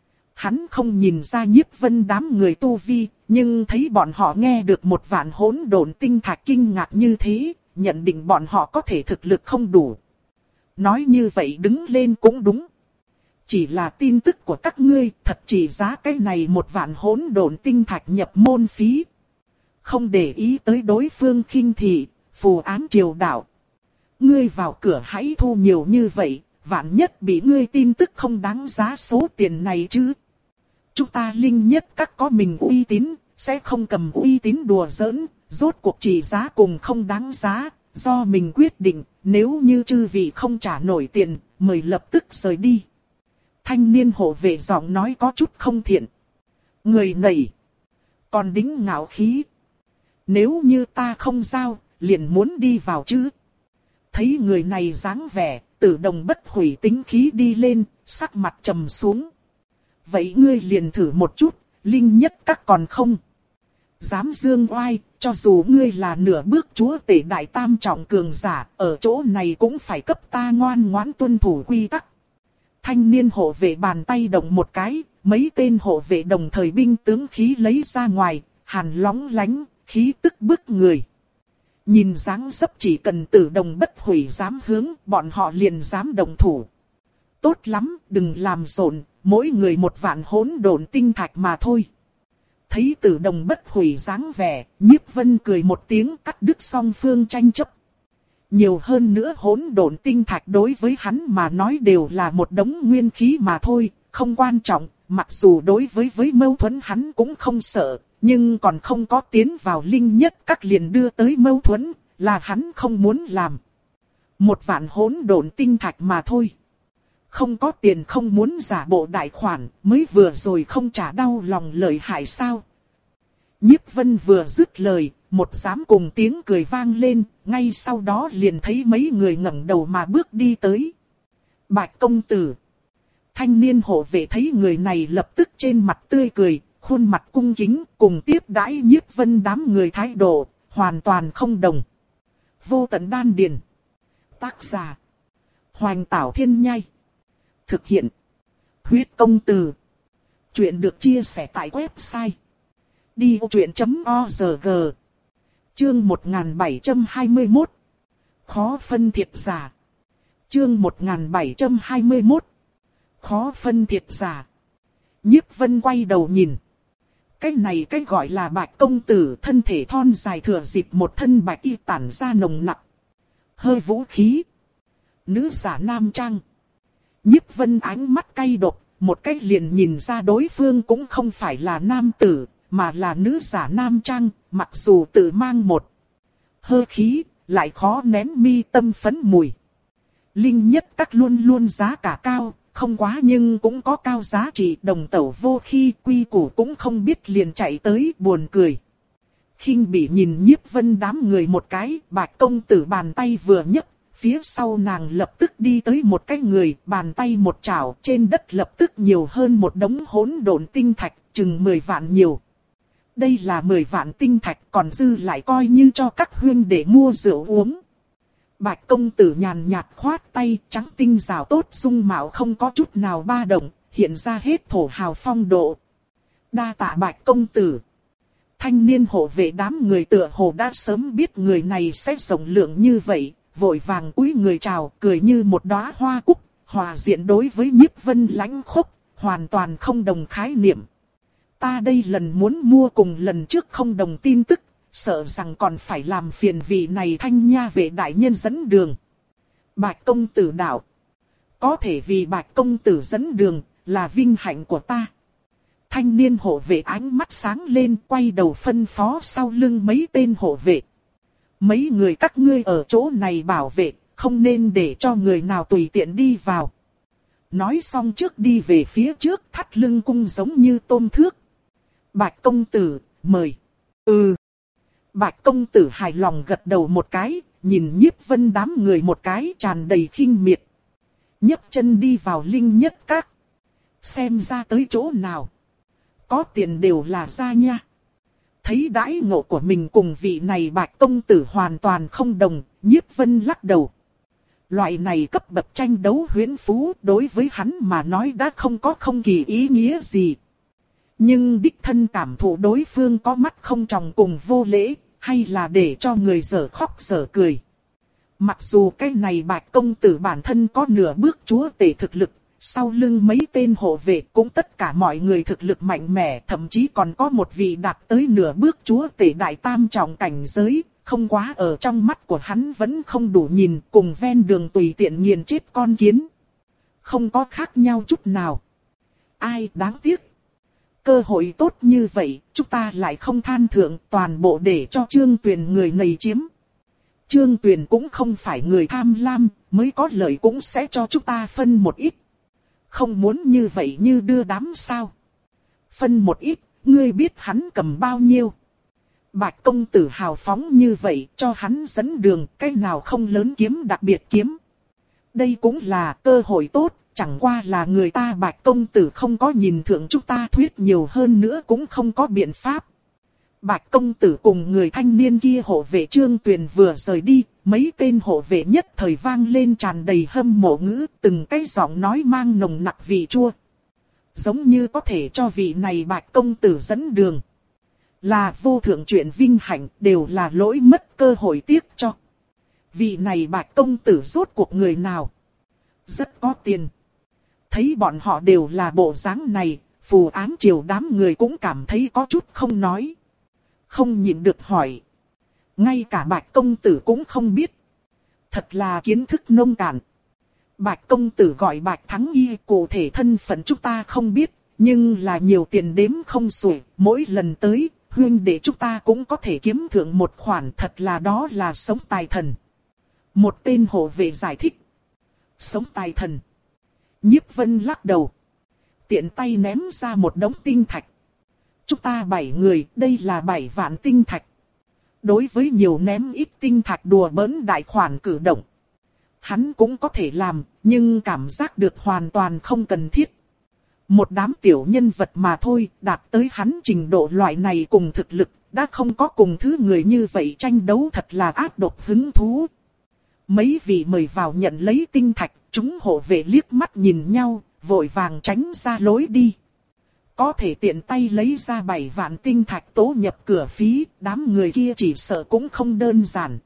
Hắn không nhìn ra Nhiếp Vân đám người tu vi, nhưng thấy bọn họ nghe được một vạn hỗn độn tinh thạch kinh ngạc như thế, nhận định bọn họ có thể thực lực không đủ. Nói như vậy đứng lên cũng đúng. Chỉ là tin tức của các ngươi thật chỉ giá cái này một vạn hỗn độn tinh thạch nhập môn phí. Không để ý tới đối phương khinh thị, phù ám triều đạo. Ngươi vào cửa hãy thu nhiều như vậy, vạn nhất bị ngươi tin tức không đáng giá số tiền này chứ. Chúng ta Linh Nhất Các có mình uy tín, sẽ không cầm uy tín đùa giỡn, rốt cuộc chỉ giá cùng không đáng giá, do mình quyết định, nếu như chư vị không trả nổi tiền, mời lập tức rời đi. Thanh niên hộ vệ giọng nói có chút không thiện. Người này, còn đính ngạo khí. Nếu như ta không giao, liền muốn đi vào chứ. Thấy người này dáng vẻ, Tử Đồng bất hủy tính khí đi lên, sắc mặt trầm xuống. Vậy ngươi liền thử một chút, Linh Nhất Các còn không. Dám dương oai, cho dù ngươi là nửa bước chúa tể đại tam trọng cường giả, ở chỗ này cũng phải cấp ta ngoan ngoãn tuân thủ quy tắc. Thanh niên hộ vệ bàn tay động một cái, mấy tên hộ vệ đồng thời binh tướng khí lấy ra ngoài, hàn lóng lánh, khí tức bức người. Nhìn dáng dấp chỉ cần Tử Đồng bất hủy dám hướng, bọn họ liền dám đồng thủ. Tốt lắm, đừng làm rộn, mỗi người một vạn hỗn độn tinh thạch mà thôi. Thấy Tử Đồng bất hủy dáng vẻ, Nhiếp Vân cười một tiếng cắt đứt song phương tranh chấp. Nhiều hơn nữa hỗn độn tinh thạch đối với hắn mà nói đều là một đống nguyên khí mà thôi, không quan trọng, mặc dù đối với với mâu thuẫn hắn cũng không sợ, nhưng còn không có tiến vào Linh Nhất Các liền đưa tới mâu thuẫn, là hắn không muốn làm. Một vạn hỗn độn tinh thạch mà thôi. Không có tiền không muốn giả bộ đại khoản, mới vừa rồi không trả đau lòng lợi hại sao. Nhiếp Vân vừa dứt lời, một dám cùng tiếng cười vang lên, ngay sau đó liền thấy mấy người ngẩng đầu mà bước đi tới. Bạch công tử. Thanh niên hộ vệ thấy người này lập tức trên mặt tươi cười, khuôn mặt cung kính, cùng tiếp đãi Nhiếp Vân đám người thái độ, hoàn toàn không đồng. Vô tận đan điền. Tác giả. Hoành Tảo Thiên Nhai. Thực hiện. Huyết Công Từ. Chuyện được chia sẻ tại website đi ô chuyện chấm org. Chương một nghìn bảy trăm hai mươi mốt. Khó phân thiệt giả. Chương một nghìn bảy trăm hai mươi mốt. Khó phân thiệt giả. Nhiếp Vân quay đầu nhìn. Cái này cái gọi là Bạch công tử, thân thể thon dài thừa dịp một thân bạch y tản ra nồng nặc hơi vũ khí. Nữ giả nam trang. Nhiếp Vân ánh mắt cay độc, một cách liền nhìn ra đối phương cũng không phải là nam tử, mà là nữ giả nam trang, mặc dù tự mang một hơi khí, lại khó nén mi tâm phấn mùi. Linh nhất các luôn luôn giá cả cao, không quá nhưng cũng có cao giá trị, đồng tẩu vô khi quy củ cũng không biết liền chạy tới buồn cười. Khinh bỉ nhìn Nhiếp Vân đám người một cái, Bạch công tử bàn tay vừa nhấc, phía sau nàng lập tức đi tới một cái người, bàn tay một chảo, trên đất lập tức nhiều hơn một đống hỗn độn tinh thạch, chừng mười vạn nhiều. Đây là mười vạn tinh thạch, còn dư lại coi như cho các huynh để mua rượu uống. Bạch công tử nhàn nhạt khoát tay, trắng tinh rào tốt dung mạo không có chút nào ba động, hiện ra hết thổ hào phong độ. Đa tạ Bạch công tử. Thanh niên hộ vệ đám người tựa hồ đã sớm biết người này sẽ rộng lượng như vậy, vội vàng cúi người chào, cười như một đóa hoa cúc, hòa diện đối với Nhiếp Vân lãnh khốc, hoàn toàn không đồng khái niệm. Ta đây lần muốn mua cùng lần trước không đồng tin tức, sợ rằng còn phải làm phiền vị này thanh nha vệ đại nhân dẫn đường. Bạch công tử đạo. Có thể vì Bạch công tử dẫn đường, là vinh hạnh của ta. Thanh niên hộ vệ ánh mắt sáng lên, quay đầu phân phó sau lưng mấy tên hộ vệ. Mấy người các ngươi ở chỗ này bảo vệ, không nên để cho người nào tùy tiện đi vào. Nói xong trước đi về phía trước, thắt lưng cung giống như tôm thước. Bạch công tử, mời. Ừ. Bạch công tử hài lòng gật đầu một cái, nhìn Nhiếp Vân đám người một cái tràn đầy khinh miệt. Nhấc chân đi vào linh nhất các. Xem ra tới chỗ nào. Có tiền đều là ra nha. Thấy đãi ngộ của mình cùng vị này Bạch công tử hoàn toàn không đồng, Nhiếp Vân lắc đầu. Loại này cấp bậc tranh đấu huyễn phú đối với hắn mà nói đã không có không kỳ ý nghĩa gì. Nhưng đích thân cảm thụ đối phương có mắt không tròng cùng vô lễ, hay là để cho người dở khóc dở cười. Mặc dù cái này Bạch công tử bản thân có nửa bước chúa tể thực lực, sau lưng mấy tên hộ vệ cũng tất cả mọi người thực lực mạnh mẽ, thậm chí còn có một vị đạt tới nửa bước chúa tể đại tam trọng cảnh giới, không quá ở trong mắt của hắn vẫn không đủ nhìn, cùng ven đường tùy tiện nghiền chết con kiến. Không có khác nhau chút nào. Ai đáng tiếc. Cơ hội tốt như vậy, chúng ta lại không than thượng, toàn bộ để cho Trương Tuyền người này chiếm. Trương Tuyền cũng không phải người tham lam, mới có lợi cũng sẽ cho chúng ta phân một ít. Không muốn như vậy như đưa đám sao. Phân một ít, ngươi biết hắn cầm bao nhiêu. Bạch công tử hào phóng như vậy, cho hắn dẫn đường, cái nào không lớn kiếm đặc biệt kiếm. Đây cũng là cơ hội tốt. Chẳng qua là người ta Bạch công tử không có nhìn thượng chúng ta thuyết nhiều hơn nữa cũng không có biện pháp. Bạch công tử cùng người thanh niên kia hộ vệ Trương Tuyền vừa rời đi, mấy tên hộ vệ nhất thời vang lên tràn đầy hâm mộ ngữ, từng cái giọng nói mang nồng nặc vị chua. Giống như có thể cho vị này Bạch công tử dẫn đường. Là vô thượng chuyện vinh hạnh, đều là lỗi mất cơ hội tiếc cho. Vị này Bạch công tử rốt cuộc người nào? Rất có tiền. Thấy bọn họ đều là bộ dáng này, phù ám triều đám người cũng cảm thấy có chút không nói. Không nhịn được hỏi. Ngay cả Bạch công tử cũng không biết. Thật là kiến thức nông cạn. Bạch công tử gọi Bạch Thắng Y, cụ thể thân phận chúng ta không biết, nhưng là nhiều tiền đếm không xuể, mỗi lần tới, huynh đệ chúng ta cũng có thể kiếm thượng một khoản, thật là đó là sống tài thần. Một tên hộ vệ giải thích. Sống tài thần. Nhiếp Vân lắc đầu. Tiện tay ném ra một đống tinh thạch. Chúng ta bảy người, đây là bảy vạn tinh thạch. Đối với nhiều ném ít tinh thạch đùa bỡn đại khoản cử động. Hắn cũng có thể làm, nhưng cảm giác được hoàn toàn không cần thiết. Một đám tiểu nhân vật mà thôi, đạt tới hắn trình độ loại này cùng thực lực, đã không có cùng thứ người như vậy tranh đấu thật là ác độc hứng thú. Mấy vị mời vào nhận lấy tinh thạch, chúng hộ vệ liếc mắt nhìn nhau, vội vàng tránh ra lối đi. Có thể tiện tay lấy ra bảy vạn tinh thạch tố nhập cửa phí, đám người kia chỉ sợ cũng không đơn giản.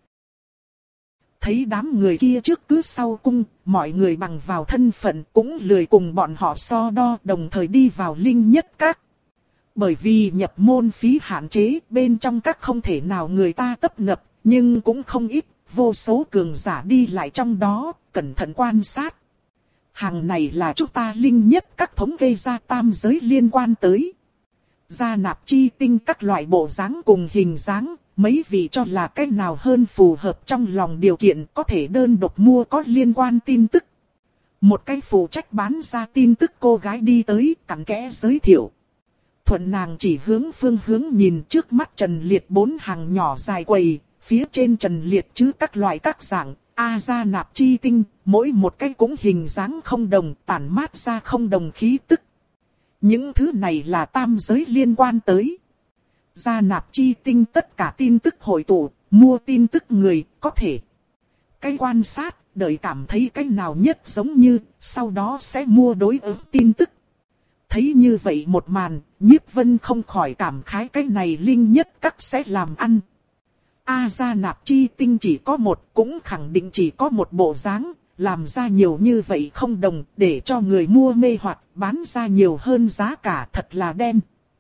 Thấy đám người kia trước cứ sau cung, mọi người bằng vào thân phận cũng lười cùng bọn họ so đo, đồng thời đi vào linh nhất các. Bởi vì nhập môn phí hạn chế, bên trong các không thể nào người ta tấp nập, nhưng cũng không ít, vô số cường giả đi lại trong đó, cẩn thận quan sát. Hàng này là chúng ta linh nhất các thống kê ra tam giới liên quan tới. Gia nạp chi tinh các loại bộ dáng cùng hình dáng, mấy vị cho là cái nào hơn phù hợp trong lòng điều kiện có thể đơn độc mua có liên quan tin tức. Một cái phụ trách bán ra tin tức cô gái đi tới cặn kẽ giới thiệu. Thuận nàng chỉ hướng phương hướng nhìn trước mắt Trần Liệt bốn hàng nhỏ dài quầy, phía trên Trần Liệt chứ các loại các dạng, A gia nạp chi tinh, mỗi một cái cũng hình dáng không đồng, tản mát ra không đồng khí tức. Những thứ này là tam giới liên quan tới. Gia nạp chi tinh tất cả tin tức hội tụ, mua tin tức người, có thể. Cái quan sát, đợi cảm thấy cái nào nhất giống như, sau đó sẽ mua đối ứng tin tức. Thấy như vậy một màn, Nhiếp Vân không khỏi cảm khái cái này linh nhất các sẽ làm ăn. A gia nạp chi tinh chỉ có một, cũng khẳng định chỉ có một bộ dáng, làm ra nhiều như vậy không đồng, để cho người mua mê hoặc, bán ra nhiều hơn giá cả thật là đen.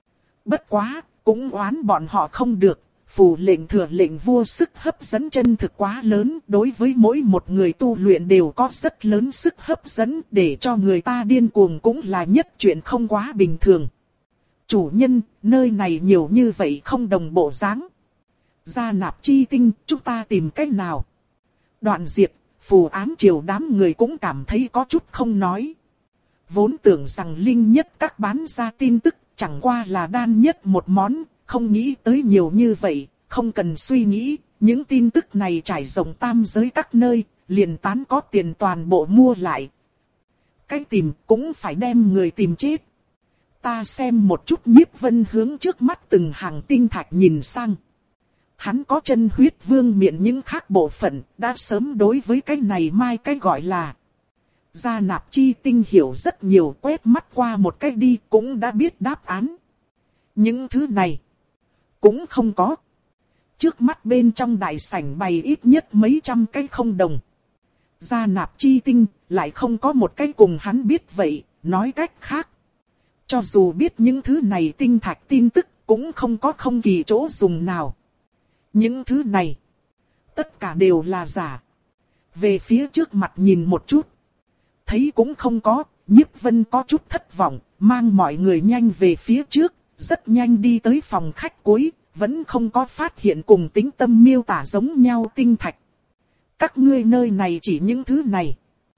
Bất quá, cũng oán bọn họ không được, phù lệnh thừa lệnh vua sức hấp dẫn chân thực quá lớn, đối với mỗi một người tu luyện đều có rất lớn sức hấp dẫn, để cho người ta điên cuồng cũng là nhất chuyện không quá bình thường. Chủ nhân, nơi này nhiều như vậy không đồng bộ dáng. Gia nạp chi tinh, chúng ta tìm cách nào? Đoạn diệt, phù ám triều đám người cũng cảm thấy có chút không nói. Vốn tưởng rằng linh nhất các bán ra tin tức, chẳng qua là đan nhất một món, không nghĩ tới nhiều như vậy, không cần suy nghĩ, những tin tức này trải rộng tam giới các nơi, liền tán có tiền toàn bộ mua lại. Cái tìm cũng phải đem người tìm chết. Ta xem một chút. Nhiếp Vân hướng trước mắt từng hàng tinh thạch nhìn sang. Hắn có chân huyết vương miện những khác bộ phận, đã sớm đối với cái này mai cái gọi là gia nạp chi tinh hiểu rất nhiều, quét mắt qua một cái đi cũng đã biết đáp án. Những thứ này cũng không có. Trước mắt bên trong đại sảnh bày ít nhất mấy trăm cái không đồng. Gia nạp chi tinh lại không có một cái cùng hắn biết vậy, nói cách khác. Cho dù biết những thứ này tinh thạch tin tức cũng không có không kỳ chỗ dùng nào. Những thứ này tất cả đều là giả. Về phía trước mặt nhìn một chút. Thấy cũng không có, Nhiếp Vân có chút thất vọng, mang mọi người nhanh về phía trước, rất nhanh đi tới phòng khách cuối, vẫn không có phát hiện cùng tính tâm miêu tả giống nhau tinh thạch. Các ngươi nơi này chỉ những thứ này.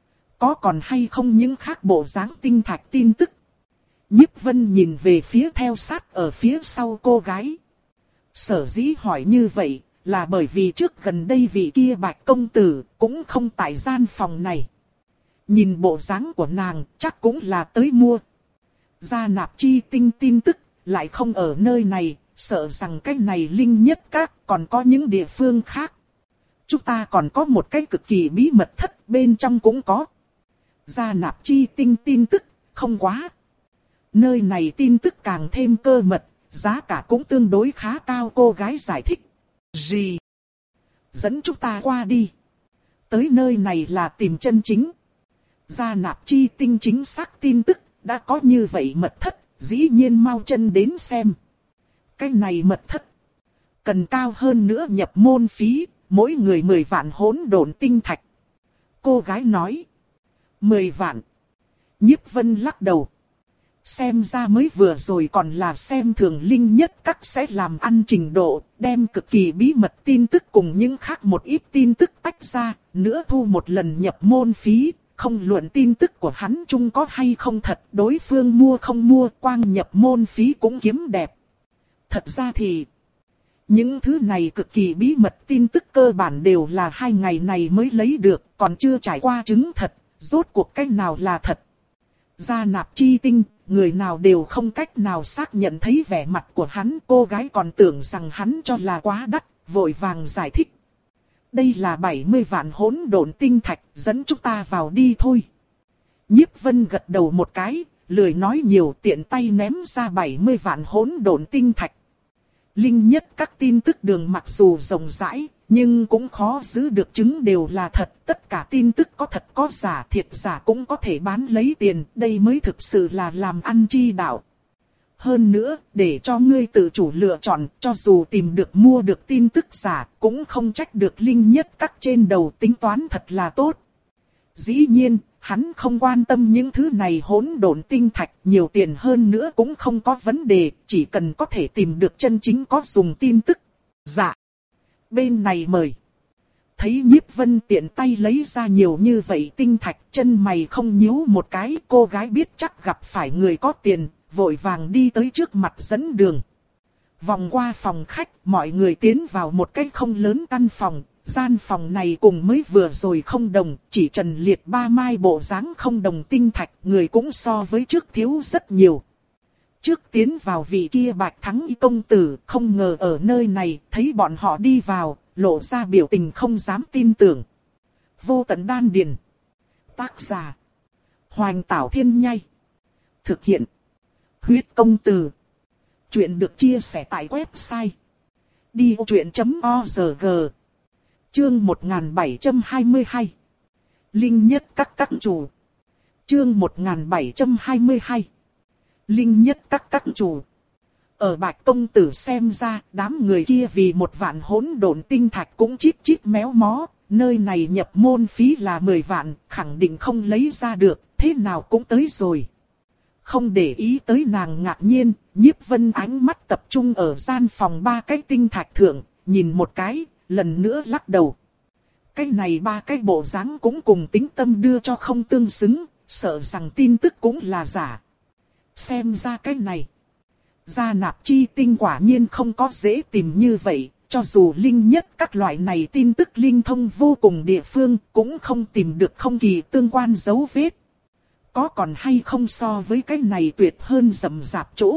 Có còn hay không những khác bộ dáng tinh thạch tin tức? Nhiếp Vân nhìn về phía theo sát ở phía sau cô gái. Sở dĩ hỏi như vậy, là bởi vì trước gần đây vị kia Bạch công tử cũng không tại gian phòng này. Nhìn bộ dáng của nàng chắc cũng là tới mua. Gia nạp chi tinh tin tức lại không ở nơi này, sợ rằng cái này linh nhất các còn có những địa phương khác. Chúng ta còn có một cái cực kỳ bí mật thất, bên trong cũng có. Gia nạp chi tinh tin tức, không quá. Nơi này tin tức càng thêm cơ mật, giá cả cũng tương đối khá cao, cô gái giải thích. Gì? Dẫn chúng ta qua đi. Tới nơi này là tìm chân chính. Gia nạp chi tinh chính xác tin tức, đã có như vậy mật thất, dĩ nhiên mau chân đến xem. Cái này mật thất cần cao hơn nữa nhập môn phí, mỗi người mười vạn hỗn độn tinh thạch. Cô gái nói. Mười vạn. Nhiếp Vân lắc đầu. Xem ra mới vừa rồi còn là xem thường linh nhất các sẽ làm ăn trình độ, đem cực kỳ bí mật tin tức cùng những khác một ít tin tức tách ra, nữa thu một lần nhập môn phí. Không luận tin tức của hắn chung có hay không thật, đối phương mua không mua, quang nhập môn phí cũng kiếm đẹp. Thật ra thì, những thứ này cực kỳ bí mật tin tức cơ bản đều là hai ngày này mới lấy được, còn chưa trải qua chứng thật, rốt cuộc cách nào là thật. Gia nạp chi tinh, người nào đều không cách nào xác nhận thấy vẻ mặt của hắn. Cô gái còn tưởng rằng hắn cho là quá đắt, vội vàng giải thích. Đây là bảy mươi vạn hỗn độn tinh thạch, dẫn chúng ta vào đi thôi. Nhiếp Vân gật đầu một cái, lười nói nhiều, tiện tay ném ra bảy mươi vạn hỗn độn tinh thạch. Linh nhất các tin tức đường mặc dù rộng rãi, nhưng cũng khó giữ được chứng đều là thật. Tất cả tin tức có thật có giả, thiệt giả cũng có thể bán lấy tiền. Đây mới thực sự là làm ăn chi đạo. Hơn nữa, để cho ngươi tự chủ lựa chọn, cho dù tìm được mua được tin tức giả, cũng không trách được linh nhất các trên đầu tính toán thật là tốt. Dĩ nhiên, hắn không quan tâm những thứ này hỗn độn tinh thạch, nhiều tiền hơn nữa cũng không có vấn đề, chỉ cần có thể tìm được chân chính có dùng tin tức. Dạ. Bên này mời. Thấy Nhiếp Vân tiện tay lấy ra nhiều như vậy tinh thạch, chân mày không nhíu một cái, cô gái biết chắc gặp phải người có tiền, vội vàng đi tới trước mặt dẫn đường. Vòng qua phòng khách, mọi người tiến vào một cái không lớn căn phòng. Gian phòng này cùng mới vừa rồi không đồng, chỉ trần liệt ba mai bộ dáng không đồng tinh thạch, người cũng so với trước thiếu rất nhiều. Trước tiến vào vị kia Bạch Thắng Y công tử, không ngờ ở nơi này, thấy bọn họ đi vào, lộ ra biểu tình không dám tin tưởng. Vô tận đan điền. Tác giả. Hoành Tảo Thiên Nhai. Thực hiện. Huyết công từ. Chuyện được chia sẻ tại website. đi ô chuyện chấm org. Chương một nghìn bảy trăm hai mươi hai. Linh nhất các các chủ. Chương một nghìn bảy trăm hai mươi hai. Linh nhất các các chủ. Ở Bạch công tử xem ra, đám người kia vì một vạn hỗn độn tinh thạch cũng chít chít méo mó, nơi này nhập môn phí là mười vạn, khẳng định không lấy ra được, thế nào cũng tới rồi. Không để ý tới nàng ngạc nhiên, Nhiếp Vân ánh mắt tập trung ở gian phòng ba cái tinh thạch thượng, nhìn một cái, lần nữa lắc đầu. Cái này ba cái bộ dáng cũng cùng tính tâm đưa cho không tương xứng, sợ rằng tin tức cũng là giả. Xem ra cái này. Gia nạp chi tinh quả nhiên không có dễ tìm như vậy, cho dù linh nhất các loại này tin tức linh thông vô cùng địa phương, cũng không tìm được không kỳ tương quan dấu vết. Có còn hay không so với cái này tuyệt hơn rầm rạp chỗ.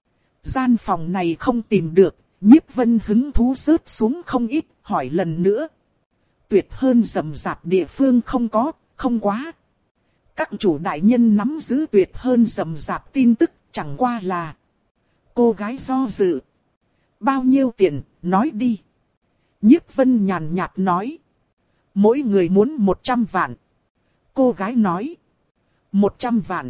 Gian phòng này không tìm được, Nhiếp Vân hứng thú rớt xuống không ít, hỏi lần nữa. Tuyệt hơn rầm rạp địa phương không có, không quá. Các chủ đại nhân nắm giữ tuyệt hơn rầm rạp tin tức, chẳng qua là. Cô gái do dự. Bao nhiêu tiền, nói đi. Nhiếp Vân nhàn nhạt nói. Mỗi người muốn một trăm vạn. Cô gái nói. Một trăm vạn.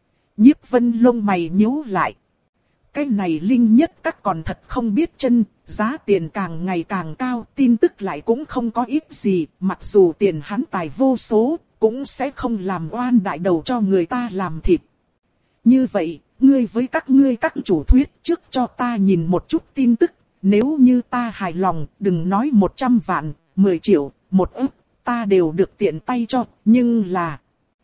Nhiếp Vân lông mày nhíu lại. Cái này linh nhất các còn thật không biết chân, giá tiền càng ngày càng cao, tin tức lại cũng không có ít gì, mặc dù tiền hắn tài vô số, cũng sẽ không làm oan đại đầu cho người ta làm thịt. Như vậy, ngươi với các ngươi các chủ thuyết trước cho ta nhìn một chút tin tức, nếu như ta hài lòng, đừng nói một trăm vạn, mười triệu, một ức, ta đều được tiện tay cho, nhưng là...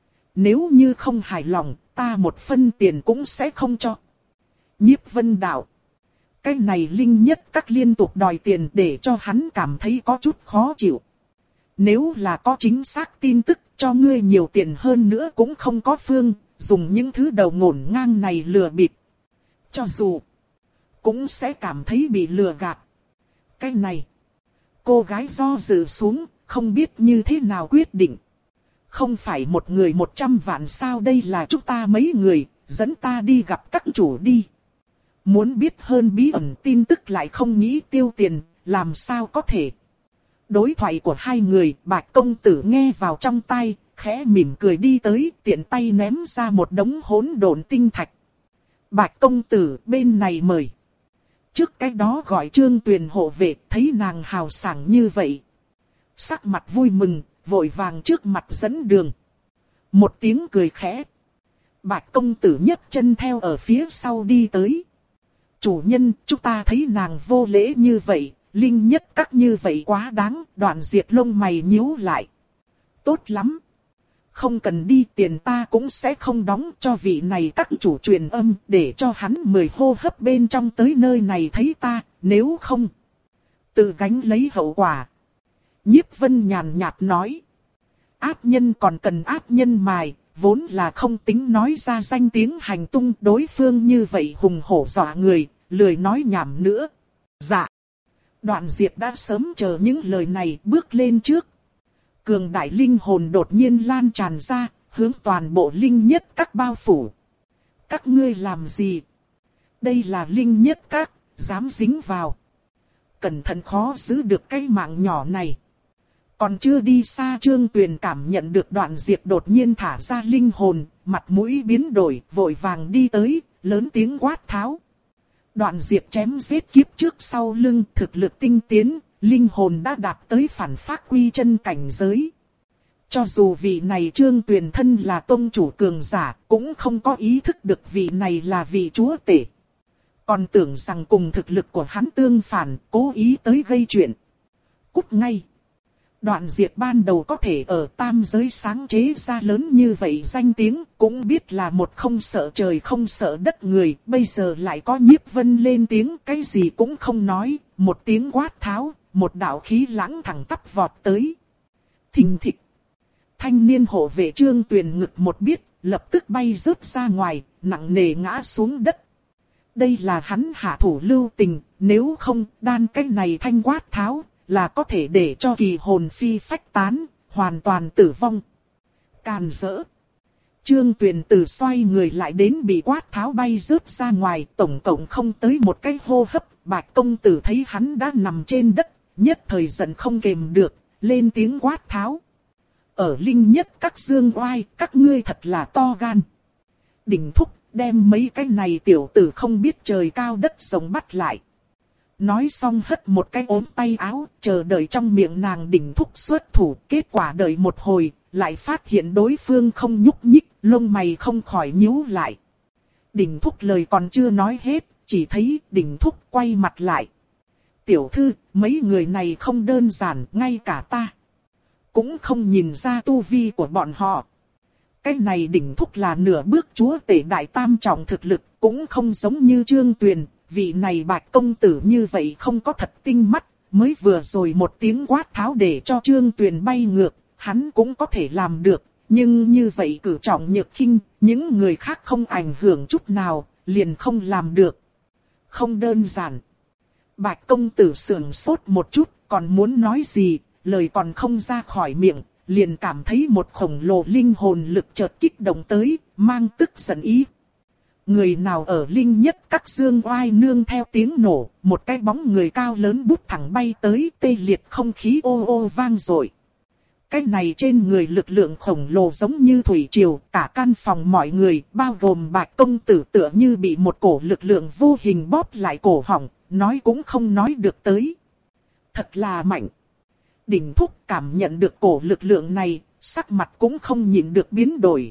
Nếu như không hài lòng, ta một phân tiền cũng sẽ không cho. Nhiếp Vân đạo. Cái này linh nhất các liên tục đòi tiền để cho hắn cảm thấy có chút khó chịu. Nếu là có chính xác tin tức cho ngươi nhiều tiền hơn nữa cũng không có phương, dùng những thứ đầu ngổn ngang này lừa bịp. Cho dù, cũng sẽ cảm thấy bị lừa gạt. Cái này, cô gái do dự xuống, không biết như thế nào quyết định. Không phải một người một trăm vạn sao, đây là chúng ta mấy người, dẫn ta đi gặp các chủ đi. Muốn biết hơn bí ẩn tin tức lại không nghĩ tiêu tiền, làm sao có thể. Đối thoại của hai người, Bạch công tử nghe vào trong tai, khẽ mỉm cười đi tới, tiện tay ném ra một đống hỗn độn tinh thạch. Bạch công tử, bên này mời. Trước cái đó gọi Trương Tuyền hộ vệ, thấy nàng hào sảng như vậy. Sắc mặt vui mừng, vội vàng trước mặt dẫn đường. Một tiếng cười khẽ. Bạch công tử nhấc chân theo ở phía sau đi tới. Chủ nhân, chúng ta thấy nàng vô lễ như vậy, linh nhất các như vậy quá đáng, Đoạn Diệt lông mày nhíu lại. Tốt lắm. Không cần đi, tiền ta cũng sẽ không đóng, cho vị này các chủ truyền âm, để cho hắn mười hô hấp bên trong tới nơi này thấy ta, nếu không, tự gánh lấy hậu quả. Nhiếp Vân nhàn nhạt nói. Ác nhân còn cần ác nhân mài, vốn là không tính nói ra danh tiếng hành tung đối phương như vậy hùng hổ dọa người, lười nói nhảm nữa. Dạ. Đoạn Diệp đã sớm chờ những lời này bước lên trước. Cường đại linh hồn đột nhiên lan tràn ra, hướng toàn bộ linh nhất các bao phủ. Các ngươi làm gì? Đây là linh nhất các, dám dính vào. Cẩn thận khó giữ được cái mạng nhỏ này. Còn chưa đi xa Trương Tuyền cảm nhận được Đoạn Diệp đột nhiên thả ra linh hồn, mặt mũi biến đổi, vội vàng đi tới, lớn tiếng quát tháo. Đoạn Diệp chém giết kiếp trước sau lưng, thực lực tinh tiến, linh hồn đã đạt tới phản phác quy chân cảnh giới. Cho dù vị này Trương Tuyền thân là tông chủ cường giả, cũng không có ý thức được vị này là vị chúa tể. Còn tưởng rằng cùng thực lực của hắn tương phản, cố ý tới gây chuyện. Cút ngay. Đoạn Diệp ban đầu có thể ở tam giới sáng chế ra lớn như vậy danh tiếng, cũng biết là một không sợ trời không sợ đất người, bây giờ lại có Nhiếp Vân lên tiếng cái gì cũng không nói, một tiếng quát tháo, một đạo khí lãng thẳng tắp vọt tới. Thình thịch. Thanh niên hộ vệ Trương Tuyền ngực một biết, lập tức bay rớt ra ngoài, nặng nề ngã xuống đất. Đây là hắn hạ thủ lưu tình, nếu không đan cái này thanh quát tháo, là có thể để cho kỳ hồn phi phách tán, hoàn toàn tử vong. Càn rỡ. Trương Tuyền từ xoay người lại đến bị quát tháo bay rớt ra ngoài, tổng cộng không tới một cái hô hấp, Bạch công tử thấy hắn đã nằm trên đất, nhất thời giận không kềm được, lên tiếng quát tháo. Ở linh nhất các dương oai, các ngươi thật là to gan. Đỉnh thúc, đem mấy cái này tiểu tử không biết trời cao đất rộng bắt lại. Nói xong hất một cái ốm tay áo, chờ đợi trong miệng nàng đỉnh thúc xuất thủ, kết quả đợi một hồi, lại phát hiện đối phương không nhúc nhích, lông mày không khỏi nhíu lại. Đỉnh thúc lời còn chưa nói hết, chỉ thấy đỉnh thúc quay mặt lại. Tiểu thư, mấy người này không đơn giản, ngay cả ta cũng không nhìn ra tu vi của bọn họ. Cái này đỉnh thúc là nửa bước chúa tể đại tam trọng thực lực, cũng không giống như Trương Tuyền. Vị này Bạch công tử như vậy không có thật tinh mắt, mới vừa rồi một tiếng quát tháo để cho Trương Tuyền bay ngược, hắn cũng có thể làm được, nhưng như vậy cử trọng nhược khinh, những người khác không ảnh hưởng chút nào, liền không làm được. Không đơn giản. Bạch công tử sườn sốt một chút, còn muốn nói gì, lời còn không ra khỏi miệng, liền cảm thấy một khổng lồ linh hồn lực chợt kích động tới, mang tức giận ý. Người nào ở linh nhất các dương oai nương theo tiếng nổ, một cái bóng người cao lớn bút thẳng bay tới, tê liệt không khí ô ô vang dội. Cái này trên người lực lượng khổng lồ giống như thủy triều, cả căn phòng mọi người, bao gồm Bạch công tử tựa như bị một cổ lực lượng vô hình bóp lại cổ họng, nói cũng không nói được tới. Thật là mạnh. Đỉnh thúc cảm nhận được cổ lực lượng này, sắc mặt cũng không nhịn được biến đổi.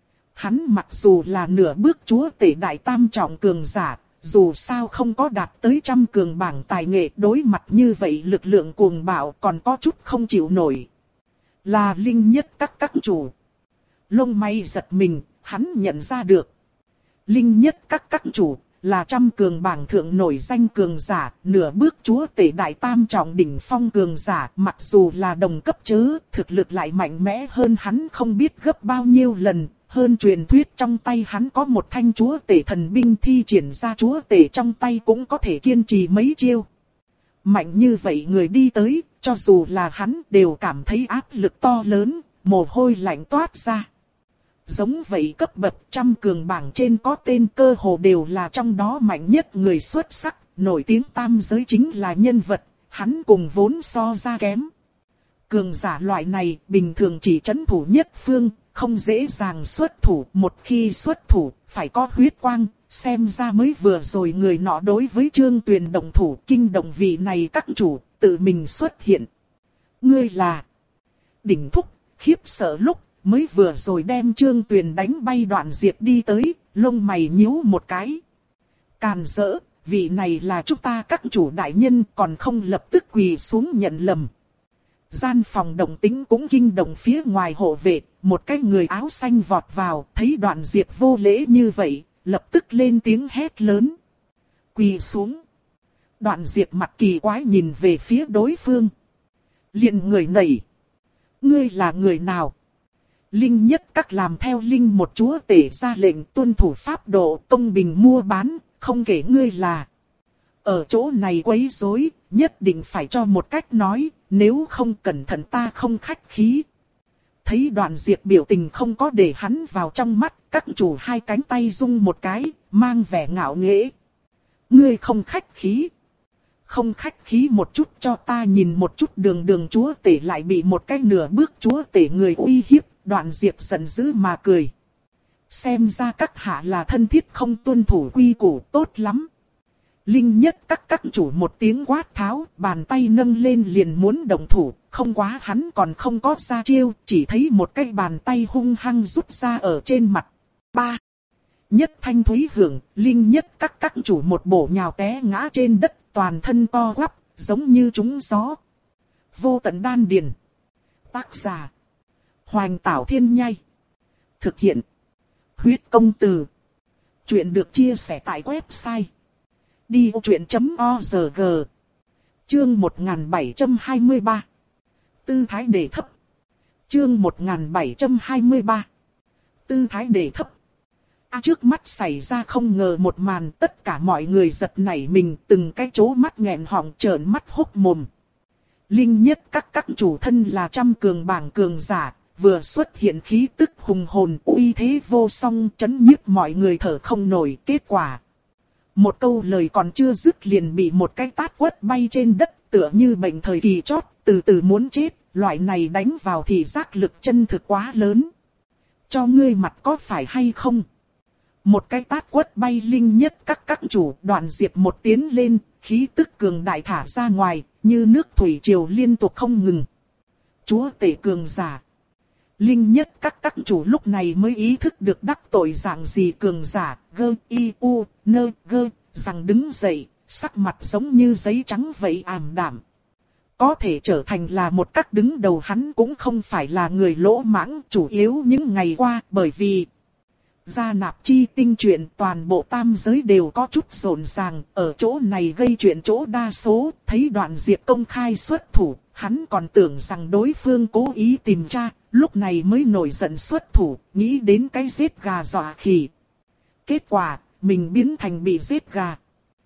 Hắn mặc dù là nửa bước chúa tể đại tam trọng cường giả, dù sao không có đạt tới trăm cường bảng tài nghệ, đối mặt như vậy lực lượng cuồng bạo còn có chút không chịu nổi. Là linh nhất các các chủ. Lông mày giật mình, hắn nhận ra được. Linh nhất các các chủ là trăm cường bảng thượng nổi danh cường giả, nửa bước chúa tể đại tam trọng đỉnh phong cường giả, mặc dù là đồng cấp chớ, thực lực lại mạnh mẽ hơn hắn không biết gấp bao nhiêu lần. Hơn truyền thuyết trong tay hắn có một thanh chúa tể thần binh, thi triển ra chúa tể trong tay cũng có thể kiên trì mấy chiêu. Mạnh như vậy người đi tới, cho dù là hắn đều cảm thấy áp lực to lớn, mồ hôi lạnh toát ra. Giống vậy cấp bậc trăm cường bảng trên có tên cơ hồ đều là trong đó mạnh nhất người xuất sắc, nổi tiếng tam giới chính là nhân vật, hắn cùng vốn so ra kém. Cường giả loại này bình thường chỉ trấn thủ nhất phương, không dễ dàng xuất thủ, một khi xuất thủ, phải có huyết quang, xem ra mới vừa rồi người nọ đối với Trương Tuyền động thủ kinh động vị này các chủ, tự mình xuất hiện. Ngươi là đỉnh thúc, khiếp sợ lúc, mới vừa rồi đem Trương Tuyền đánh bay Đoạn Diệp đi tới, lông mày nhíu một cái. Càn rỡ, vị này là chúng ta các chủ đại nhân còn không lập tức quỳ xuống nhận lầm. Gian phòng động tĩnh cũng kinh động phía ngoài hộ vệ, một cái người áo xanh vọt vào, thấy Đoạn Diệp vô lễ như vậy, lập tức lên tiếng hét lớn. Quỳ xuống. Đoạn Diệp mặt kỳ quái nhìn về phía đối phương. Liền người nảy. Ngươi là người nào? Linh nhất các làm theo Linh một chúa tể ra lệnh tuân thủ pháp độ công bình mua bán, không kể ngươi là ở chỗ này quấy rối, nhất định phải cho một cách nói, nếu không cẩn thận ta không khách khí. Thấy Đoạn Diệp biểu tình không có để hắn vào trong mắt, các chủ hai cánh tay rung một cái, mang vẻ ngạo nghễ. Ngươi không khách khí. Không khách khí một chút cho ta nhìn một chút. Đường đường chúa tể lại bị một cái nửa bước chúa tể người uy hiếp. Đoạn Diệp giận dữ mà cười. Xem ra các hạ là thân thiết không tuân thủ quy củ, tốt lắm. Linh nhất các các chủ một tiếng quát tháo, bàn tay nâng lên liền muốn động thủ, không quá hắn còn không có ra chiêu, chỉ thấy một cái bàn tay hung hăng rút ra ở trên mặt. Ba. Nhất thanh thúy hưởng, Linh nhất các các chủ một bổ nhào té ngã trên đất, toàn thân co quắp, giống như trúng gió. Vô tận đan điền. Tác giả: Hoành Tảo Thiên Nhai. Thực hiện: Huyết Công Từ. Chuyện được chia sẻ tại website đi vô chuyện chấm org. Chương một nghìn bảy trăm hai mươi ba. Tư thái đề thấp. Chương một nghìn bảy trăm hai mươi ba. Tư thái đề thấp. À, trước mắt xảy ra không ngờ một màn, tất cả mọi người giật nảy mình, từng cái chố mắt nghẹn họng trợn mắt hốc mồm. Linh nhất các các chủ thân là trăm cường bảng cường giả, vừa xuất hiện khí tức hùng hồn uy thế vô song, chấn nhiếp mọi người thở không nổi. Kết quả, một câu lời còn chưa dứt liền bị một cái tát quất bay trên đất, tựa như bệnh thời kỳ chót, từ từ muốn chết. Loại này đánh vào thì giác lực chân thực quá lớn. Cho ngươi mặt có phải hay không? Một cái tát quất bay Linh nhất các các chủ. Đoạn Diệp một tiến lên, khí tức cường đại thả ra ngoài, như nước thủy triều liên tục không ngừng. Chúa tể cường giả. Linh nhất các các chủ lúc này mới ý thức được đắc tội dạng gì cường giả. Gơ y u nơ gơ rằng đứng dậy, sắc mặt giống như giấy trắng vậy ảm đạm. Có thể trở thành là một các đứng đầu, hắn cũng không phải là người lỗ mãng. Chủ yếu những ngày qua bởi vì gia nạp chi tinh chuyện, toàn bộ tam giới đều có chút rộn ràng, ở chỗ này gây chuyện chỗ đa số. Thấy Đoạn Diệp công khai xuất thủ, hắn còn tưởng rằng đối phương cố ý tìm tra, lúc này mới nổi giận xuất thủ, nghĩ đến cái giết gà dọa khỉ. Kết quả, mình biến thành bị giết gà.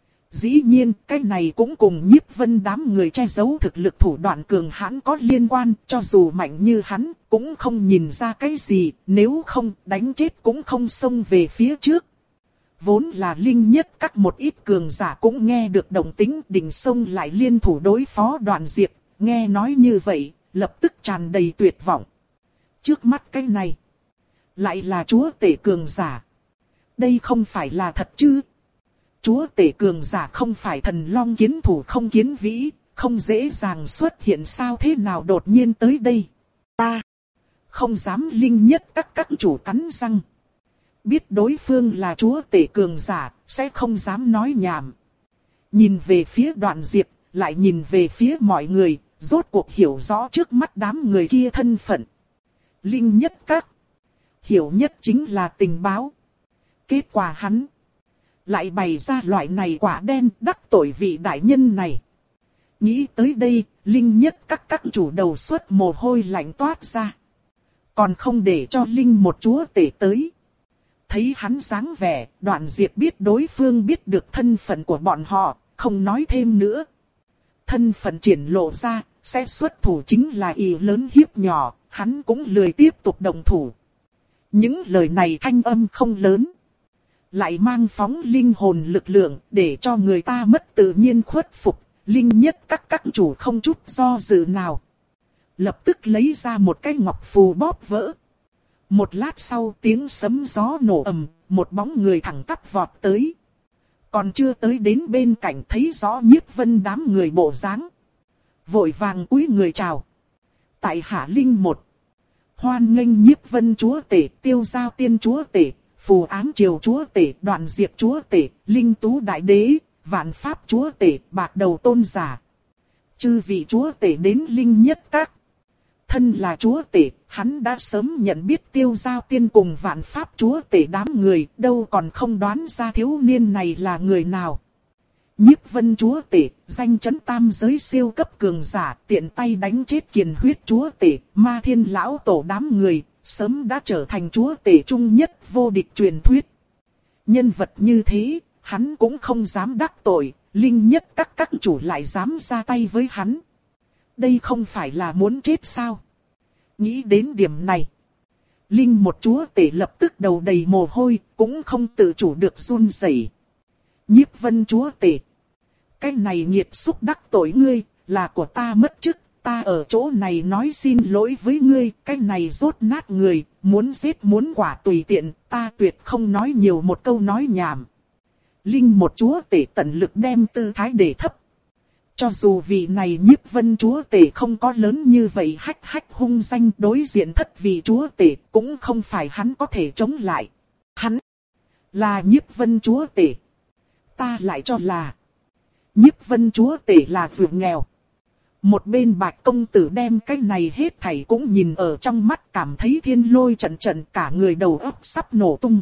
Dĩ nhiên, cái này cũng cùng Nhiếp Vân đám người che giấu thực lực thủ đoạn cường hãn có liên quan, cho dù mạnh như hắn, cũng không nhìn ra cái gì, nếu không, đánh chết cũng không xông về phía trước. Vốn là Linh nhất các một ít cường giả cũng nghe được động tĩnh, định xông lại liên thủ đối phó Đoạn Diệp, nghe nói như vậy, lập tức tràn đầy tuyệt vọng. Trước mắt cái này, lại là chúa tể cường giả. Đây không phải là thật chứ? Chúa tể cường giả không phải thần long kiến thủ không kiến vĩ, không dễ dàng xuất hiện, sao thế nào đột nhiên tới đây? Ta không dám. Linh nhất các các chủ cắn răng. Biết đối phương là chúa tể cường giả, sẽ không dám nói nhảm. Nhìn về phía Đoạn Diệp, lại nhìn về phía mọi người, rốt cuộc hiểu rõ trước mắt đám người kia thân phận. Linh nhất các hiểu nhất chính là tình báo. Kết quả hắn lại bày ra loại này quả đen, đắc tội vị đại nhân này. Nghĩ tới đây, Linh nhất các các chủ đầu xuất mồ hôi lạnh toát ra. Còn không để cho Linh một chúa tể tới. Thấy hắn dáng vẻ, Đoạn Diệp biết đối phương biết được thân phận của bọn họ, không nói thêm nữa. Thân phận triển lộ ra, sẽ xuất thủ chính là ý lớn hiếp nhỏ, hắn cũng lười tiếp tục động thủ. Những lời này thanh âm không lớn, lại mang phóng linh hồn lực lượng, để cho người ta mất tự nhiên khuất phục. Linh nhất các các chủ không chút do dự nào, lập tức lấy ra một cái ngọc phù bóp vỡ. Một lát sau tiếng sấm gió nổ ầm, một bóng người thẳng tắp vọt tới. Còn chưa tới đến bên cạnh thấy rõ Nhiếp Vân đám người bộ dáng, vội vàng cúi người chào. Tại hạ Linh một, hoan nghênh Nhiếp Vân chúa tể, Tiêu Giao tiên chúa tể, Phù Ám Triều chúa tể, Đoạn Diệp chúa tể, Linh Tú đại đế, Vạn Pháp chúa tể, Bạc Đầu tôn giả. Chư vị chúa tể đến Linh nhất các. Thân là chúa tể, hắn đã sớm nhận biết Tiêu Giao tiên cùng Vạn Pháp chúa tể đám người, đâu còn không đoán ra thiếu niên này là người nào. Nhiếp Vân chúa tể, danh chấn tam giới siêu cấp cường giả, tiện tay đánh chết Kiền Huyết chúa tể, Ma Thiên lão tổ đám người, sớm đã trở thành chúa tể trung nhất vô địch truyền thuyết. Nhân vật như thế, hắn cũng không dám đắc tội, linh nhất các các chủ lại dám ra tay với hắn. Đây không phải là muốn chết sao? Nghĩ đến điểm này, linh một chúa tể lập tức đầu đầy mồ hôi, cũng không tự chủ được run rẩy. Nhiếp Vân chúa tể, cái này nghiệt xúc đắc tội ngươi, là của ta mất chức, ta ở chỗ này nói xin lỗi với ngươi, cái này rốt nát người, muốn giết muốn quả tùy tiện, ta tuyệt không nói nhiều một câu nói nhảm. Linh một chúa tể tận lực đem tư thái để thấp. Cho dù vị này Nhiếp Vân chúa tể không có lớn như vậy hách hách hung danh, đối diện thất vị chúa tể cũng không phải hắn có thể chống lại. Hắn là Nhiếp Vân chúa tể. Ta lại cho là Nhiếp Vân chúa tể là vượt nghèo. Một bên Bạch công tử đem cái này hết thảy cũng nhìn ở trong mắt, cảm thấy thiên lôi trận trận, cả người đầu óc sắp nổ tung.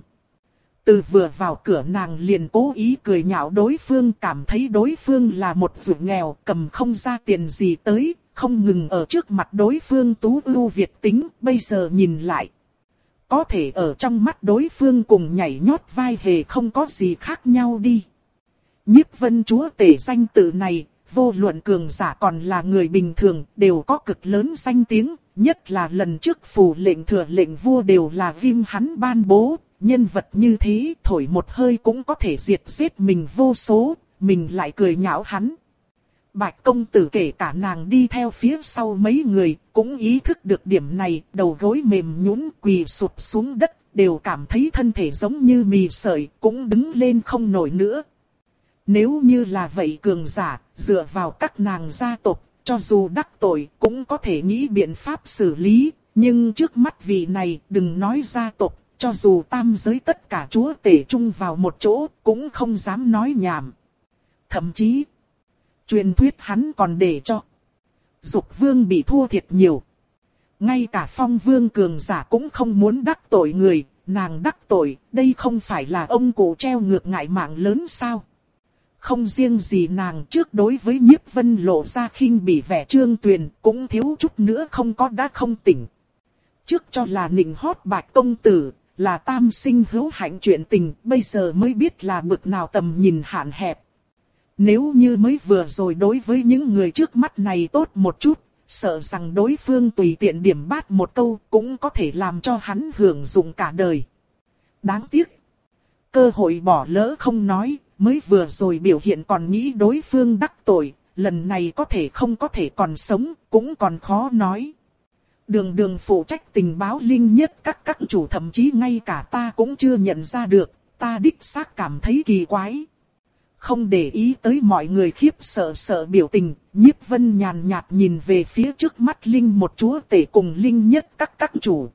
Từ vừa vào cửa nàng liền cố ý cười nhạo đối phương, cảm thấy đối phương là một vượt nghèo, cầm không ra tiền gì tới, không ngừng ở trước mặt đối phương tú ưu việt tính, bây giờ nhìn lại. Có thể ở trong mắt đối phương cùng nhảy nhót vai hề không có gì khác nhau đi. Nhiếp Vân chúa tể danh tự này, vô luận cường giả còn là người bình thường, đều có cực lớn danh tiếng, nhất là lần trước phù lệnh thừa lệnh vua đều là Viêm hắn ban bố, nhân vật như thế thổi một hơi cũng có thể diệt giết mình vô số, mình lại cười nhạo hắn. Bạch công tử kể cả nàng đi theo phía sau mấy người, cũng ý thức được điểm này, đầu gối mềm nhũn quỳ sụp xuống đất, đều cảm thấy thân thể giống như mì sợi, cũng đứng lên không nổi nữa. Nếu như là vậy cường giả, dựa vào các nàng gia tộc, cho dù đắc tội cũng có thể nghĩ biện pháp xử lý, nhưng trước mắt vị này đừng nói gia tộc, cho dù tam giới tất cả chúa tể chung vào một chỗ cũng không dám nói nhảm. Thậm chí, truyền thuyết hắn còn để cho Dục vương bị thua thiệt nhiều. Ngay cả Phong vương cường giả cũng không muốn đắc tội người, nàng đắc tội, đây không phải là ông cụ treo ngược ngại mạng lớn sao? Không riêng gì nàng, trước đối với Nhiếp Vân lộ ra khinh bỉ vẻ Trương Tuyền, cũng thiếu chút nữa không có đã không tỉnh. Trước cho là nịnh hót Bạch công tử, là tam sinh hữu hạnh chuyện tình, bây giờ mới biết là bực nào tầm nhìn hạn hẹp. Nếu như mới vừa rồi đối với những người trước mắt này tốt một chút, sợ rằng đối phương tùy tiện điểm bát một câu cũng có thể làm cho hắn hưởng dụng cả đời. Đáng tiếc, cơ hội bỏ lỡ không nói, mới vừa rồi biểu hiện còn nghĩ đối phương đắc tội, lần này có thể không có thể còn sống, cũng còn khó nói. Đường đường phụ trách tình báo linh nhất các các chủ, thậm chí ngay cả ta cũng chưa nhận ra được, ta đích xác cảm thấy kỳ quái. Không để ý tới mọi người khiếp sợ sợ biểu tình, Nhiếp Vân nhàn nhạt nhìn về phía trước mắt linh một chúa tể cùng linh nhất các các chủ.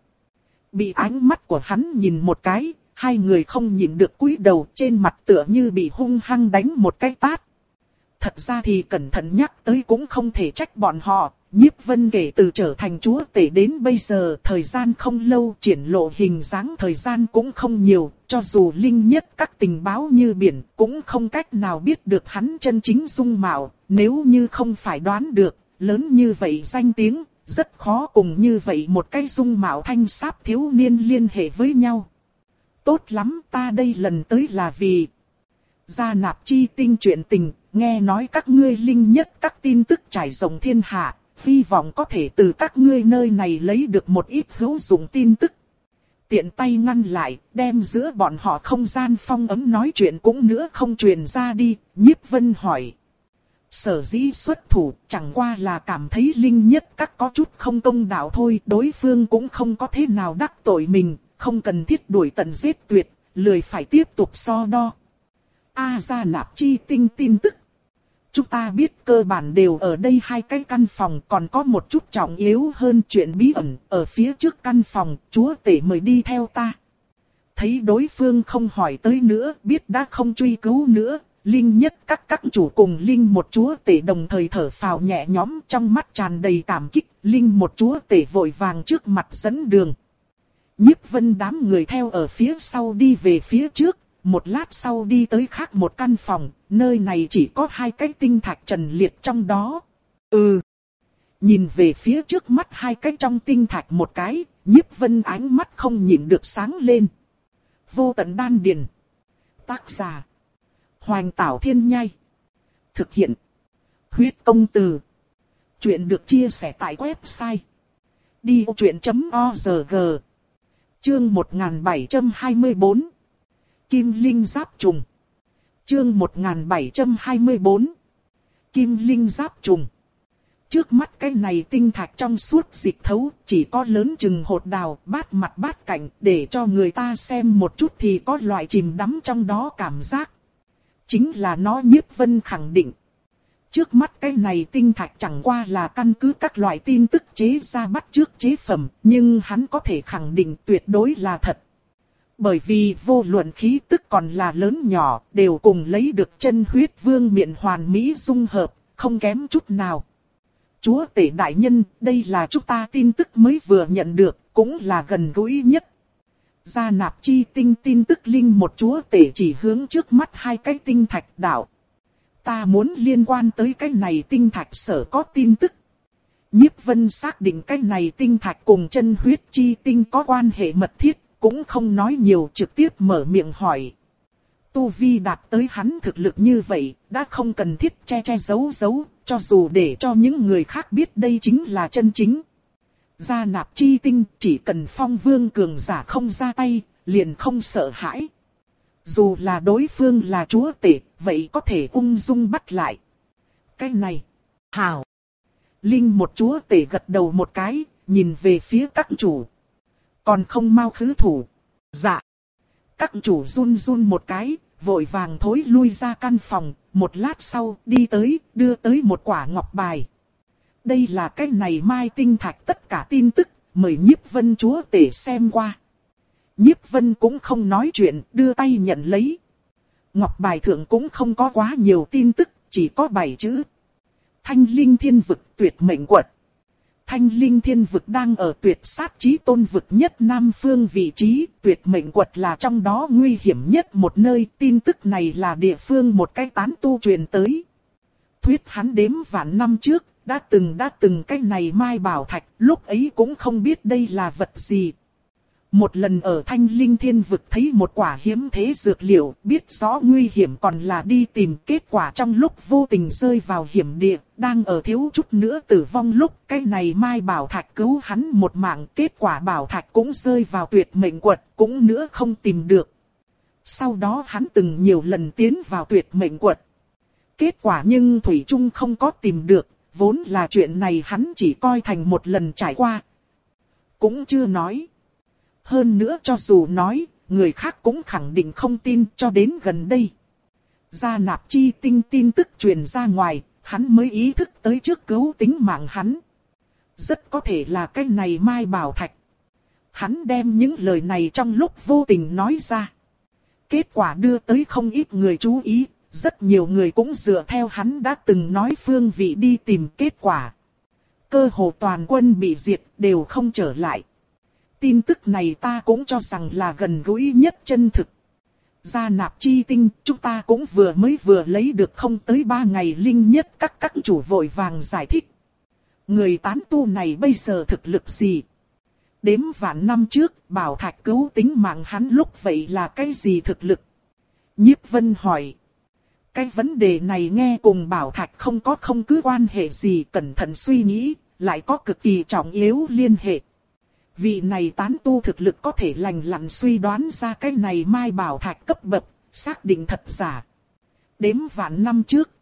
Bị ánh mắt của hắn nhìn một cái, hai người không nhìn được cúi đầu, trên mặt tựa như bị hung hăng đánh một cái tát. Thật ra thì cẩn thận nhắc tới cũng không thể trách bọn họ. Nhiếp Vân kể từ trở thành chúa tể đến bây giờ, thời gian không lâu, triển lộ hình dáng thời gian cũng không nhiều, cho dù linh nhất các tình báo như biển, cũng không cách nào biết được hắn chân chính dung mạo, nếu như không phải đoán được, lớn như vậy danh tiếng, rất khó cùng như vậy một cái dung mạo thanh sáp thiếu niên liên hệ với nhau. Tốt lắm, ta đây lần tới là vì gia nạp chi tinh chuyện tình, nghe nói các ngươi linh nhất các tin tức trải rộng thiên hạ. Hy vọng có thể từ các ngươi nơi này lấy được một ít hữu dụng tin tức. Tiện tay ngăn lại, đem giữa bọn họ không gian phong ấm nói chuyện cũng nữa không truyền ra đi, Nhiếp Vân hỏi. Sở dĩ xuất thủ, chẳng qua là cảm thấy linh nhất các có chút không công đạo thôi, đối phương cũng không có thế nào đắc tội mình, không cần thiết đuổi tận giết tuyệt, lười phải tiếp tục so đo. A gia nạp chi tinh tin tức. Chúng ta biết cơ bản đều ở đây hai cái căn phòng, còn có một chút trọng yếu hơn chuyện bí ẩn, ở phía trước căn phòng, chúa tể mời đi theo ta. Thấy đối phương không hỏi tới nữa, biết đã không truy cứu nữa, linh nhất các các chủ cùng linh một chúa tể đồng thời thở phào nhẹ nhõm, trong mắt tràn đầy cảm kích, linh một chúa tể vội vàng trước mặt dẫn đường. Nhiếp Vân đám người theo ở phía sau đi về phía trước. Một lát sau đi tới khác một căn phòng, nơi này chỉ có hai cái tinh thạch trần liệt trong đó. Ừ. Nhìn về phía trước mắt hai cái trong tinh thạch một cái, Nhiếp Vân ánh mắt không nhịn được sáng lên. Vô tận đan điền. Tác giả. Hoành Tảo Thiên Nhai. Thực hiện. Huyết Công Từ. Chuyện được chia sẻ tại website đi ô chuyện chấm org. Chương một nghìn bảy trăm hai mươi tư. Kim Linh Giáp Trùng. Chương một nghìn bảy trăm hai mươi tư. Kim Linh Giáp Trùng. Trước mắt cái này tinh thạch trong suốt dịch thấu, chỉ có lớn chừng hột đào, bát mặt bát cạnh, để cho người ta xem một chút thì có loại chìm đắm trong đó cảm giác. Chính là nó. Nhiếp Vân khẳng định. Trước mắt cái này tinh thạch chẳng qua là căn cứ các loại tin tức chế ra bắt chước chế phẩm, nhưng hắn có thể khẳng định tuyệt đối là thật. Bởi vì vô luận khí tức còn là lớn nhỏ, đều cùng lấy được chân huyết vương miện hoàn mỹ dung hợp, không kém chút nào. Chúa tể đại nhân, đây là chúng ta tin tức mới vừa nhận được, cũng là gần gũi nhất. Gia nạp chi tinh tin tức linh một chúa tể chỉ hướng trước mắt hai cái tinh thạch đạo. Ta muốn liên quan tới cái này tinh thạch sở có tin tức. Nhiếp Vân xác định cái này tinh thạch cùng chân huyết chi tinh có quan hệ mật thiết, cũng không nói nhiều, trực tiếp mở miệng hỏi. Tu vi đạt tới hắn thực lực như vậy, đã không cần thiết che che giấu giấu, cho dù để cho những người khác biết đây chính là chân chính. Gia nạp chi tinh, chỉ cần Phong Vương cường giả không ra tay, liền không sợ hãi. Dù là đối phương là chúa tể, vậy có thể ung dung bắt lại. Cái này, hảo. Linh một chúa tể gật đầu một cái, nhìn về phía các chủ. Còn không mau khứ thủ. Dạ. Các chủ run run một cái, vội vàng thối lui ra căn phòng, một lát sau đi tới, đưa tới một quả ngọc bài. Đây là cái này mai tinh thạch tất cả tin tức, mời Nhiếp Vân chúa tể xem qua. Nhiếp Vân cũng không nói chuyện, đưa tay nhận lấy. Ngọc bài thượng cũng không có quá nhiều tin tức, chỉ có bảy chữ. Thanh Linh Thiên Vực Tuyệt Mệnh Quật. Thanh Linh Thiên Vực đang ở tuyệt sát chí tôn vực nhất Nam phương vị trí, Tuyệt Mệnh Quật là trong đó nguy hiểm nhất một nơi, tin tức này là địa phương một cái tán tu truyền tới. Thuyết hắn đếm vạn năm trước, đã từng đã từng cái này mai bảo thạch, lúc ấy cũng không biết đây là vật gì. Một lần ở Thanh Linh Thiên Vực thấy một quả hiếm thế dược liệu, biết rõ nguy hiểm còn là đi tìm, kết quả trong lúc vô tình rơi vào hiểm địa, đang ở thiếu chút nữa tử vong lúc cái này mai bảo thạch cứu hắn một mạng, kết quả bảo thạch cũng rơi vào tuyệt mệnh quật, cũng nữa không tìm được. Sau đó hắn từng nhiều lần tiến vào tuyệt mệnh quật. Kết quả nhưng thủy chung không có tìm được, vốn là chuyện này hắn chỉ coi thành một lần trải qua. Cũng chưa nói. Hơn nữa cho dù nói, người khác cũng khẳng định không tin, cho đến gần đây. Gia nạp chi tinh tin tức truyền ra ngoài, hắn mới ý thức tới trước cứu tính mạng hắn. Rất có thể là cái này mai bảo thạch. Hắn đem những lời này trong lúc vô tình nói ra. Kết quả đưa tới không ít người chú ý, rất nhiều người cũng dựa theo hắn đã từng nói phương vị đi tìm kết quả. Cơ hồ toàn quân bị diệt, đều không trở lại. Tin tức này ta cũng cho rằng là gần gũi nhất chân thực. Gia nạp chi tinh, chúng ta cũng vừa mới vừa lấy được không tới ba ngày linh nhất, các các chủ vội vàng giải thích. Người tán tu này bây giờ thực lực gì? Đếm vạn năm trước, bảo thạch cứu tính mạng hắn lúc vậy là cái gì thực lực? Nhiếp Vân hỏi. Cái vấn đề này nghe cùng bảo thạch không có không cứ quan hệ gì, cẩn thận suy nghĩ, lại có cực kỳ trọng yếu liên hệ. Vị này tán tu thực lực có thể lành lặn suy đoán ra cái này mai bảo thạch cấp bậc, xác định thật giả. Đếm vạn năm trước,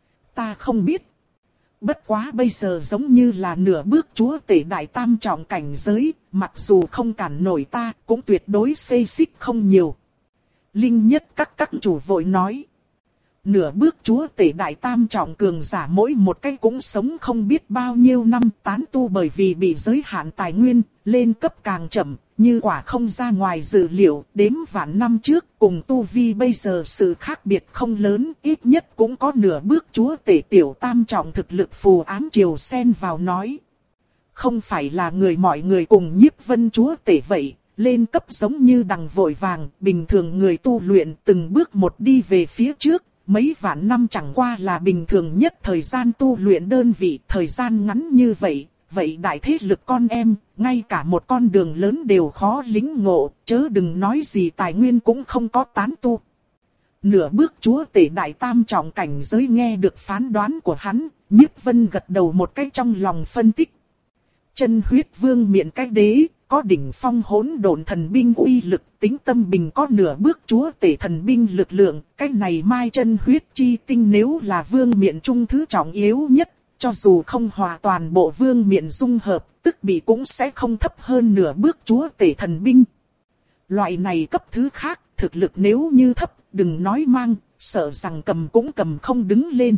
ta không biết. Bất quá bây giờ giống như là nửa bước chúa tể đại tam trọng cảnh giới, mặc dù không cản nổi ta, cũng tuyệt đối xê xích không nhiều. Linh nhất các các chủ vội nói. Nửa bước chúa tể đại tam trọng cường giả mỗi một cái cũng sống không biết bao nhiêu năm, tán tu bởi vì bị giới hạn tài nguyên, lên cấp càng chậm, như quả không ra ngoài dự liệu, đếm vạn năm trước cùng tu vi bây giờ sự khác biệt không lớn, ít nhất cũng có nửa bước chúa tể tiểu tam trọng thực lực phù ám triều xen vào nói. Không phải là người mọi người cùng Nhiếp Vân chúa tể vậy, lên cấp giống như đằng vội vàng, bình thường người tu luyện từng bước một đi về phía trước. Mấy vạn năm chẳng qua là bình thường nhất thời gian tu luyện đơn vị, thời gian ngắn như vậy, vậy đại thế lực con em, ngay cả một con đường lớn đều khó lĩnh ngộ, chớ đừng nói gì tài nguyên cũng không có tán tu. Nửa bước chúa tể đại tam trọng cảnh giới nghe được phán đoán của hắn, Nhiếp Vân gật đầu một cái trong lòng phân tích. Chân huyết vương miện cái đế, có đỉnh phong hỗn độn thần binh uy lực, tính tâm bình có nửa bước chúa tể thần binh lực lượng, cái này mai chân huyết chi tinh nếu là vương miện trung thứ trọng yếu nhất, cho dù không hòa toàn bộ vương miện dung hợp, tức bị cũng sẽ không thấp hơn nửa bước chúa tể thần binh. Loại này cấp thứ khác, thực lực nếu như thấp, đừng nói mang, sợ rằng cầm cũng cầm không đứng lên.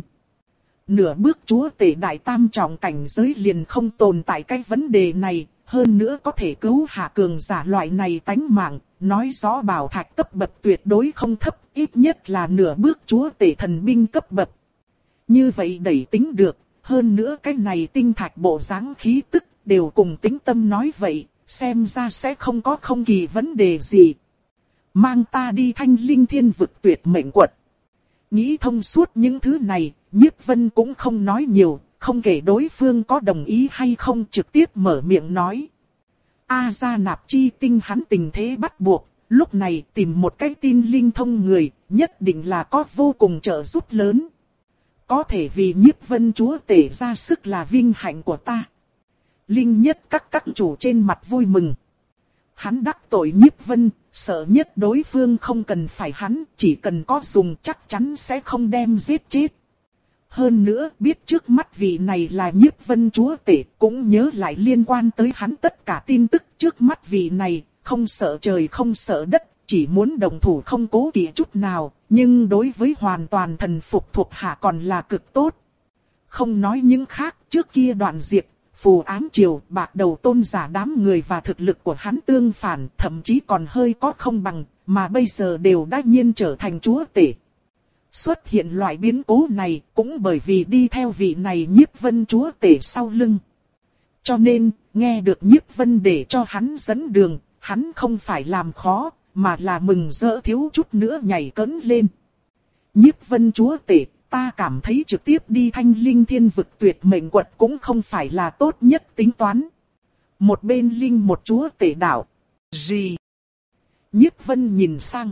Nửa bước chúa tể đại tam trọng cảnh giới liền không tồn tại cái vấn đề này, hơn nữa có thể cứu hạ cường giả loại này tánh mạng, nói rõ bảo thạch cấp bậc tuyệt đối không thấp, ít nhất là nửa bước chúa tể thần binh cấp bậc. Như vậy đẩy tính được, hơn nữa cái này tinh thạch bộ dáng khí tức đều cùng tính tâm nói vậy, xem ra sẽ không có không kỳ vấn đề gì. Mang ta đi Thanh Linh Thiên Vực tuyệt mệnh quật. Nghĩ thông suốt những thứ này, Nhiếp Vân cũng không nói nhiều, không kể đối phương có đồng ý hay không, trực tiếp mở miệng nói. A Gia Nạp chi tinh hắn tình thế bắt buộc, lúc này tìm một cái tin linh thông người, nhất định là có vô cùng trợ giúp lớn. Có thể vì Nhiếp Vân chúa tể ra sức là vinh hạnh của ta. Linh nhất các các chủ trên mặt vui mừng. Hắn đắc tội Nhiếp Vân, sợ nhất đối phương không cần phải hắn, chỉ cần có dùng chắc chắn sẽ không đem giết chết. Hơn nữa biết trước mắt vị này là Nhiếp Vân chúa tể, cũng nhớ lại liên quan tới hắn tất cả tin tức trước mắt vị này, không sợ trời không sợ đất, chỉ muốn đồng thủ không cố kỵ chút nào, nhưng đối với hoàn toàn thần phục thuộc hạ còn là cực tốt. Không nói những khác, trước kia Đoạn Diệp, Phù Ám Triều, Bạc Đầu tôn giả đám người và thực lực của hắn tương phản, thậm chí còn hơi có không bằng, mà bây giờ đều đã nhiên trở thành chúa tể. Xuất hiện loại biến cố này cũng bởi vì đi theo vị này Nhiếp Vân chúa tể sau lưng. Cho nên, nghe được Nhiếp Vân để cho hắn dẫn đường, hắn không phải làm khó, mà là mừng rỡ thiếu chút nữa nhảy cẫng lên. Nhiếp Vân chúa tể, ta cảm thấy trực tiếp đi Thanh Linh Thiên Vực tuyệt mệnh quật cũng không phải là tốt nhất tính toán. Một bên linh một chúa tể đảo. Gì? Nhiếp Vân nhìn sang.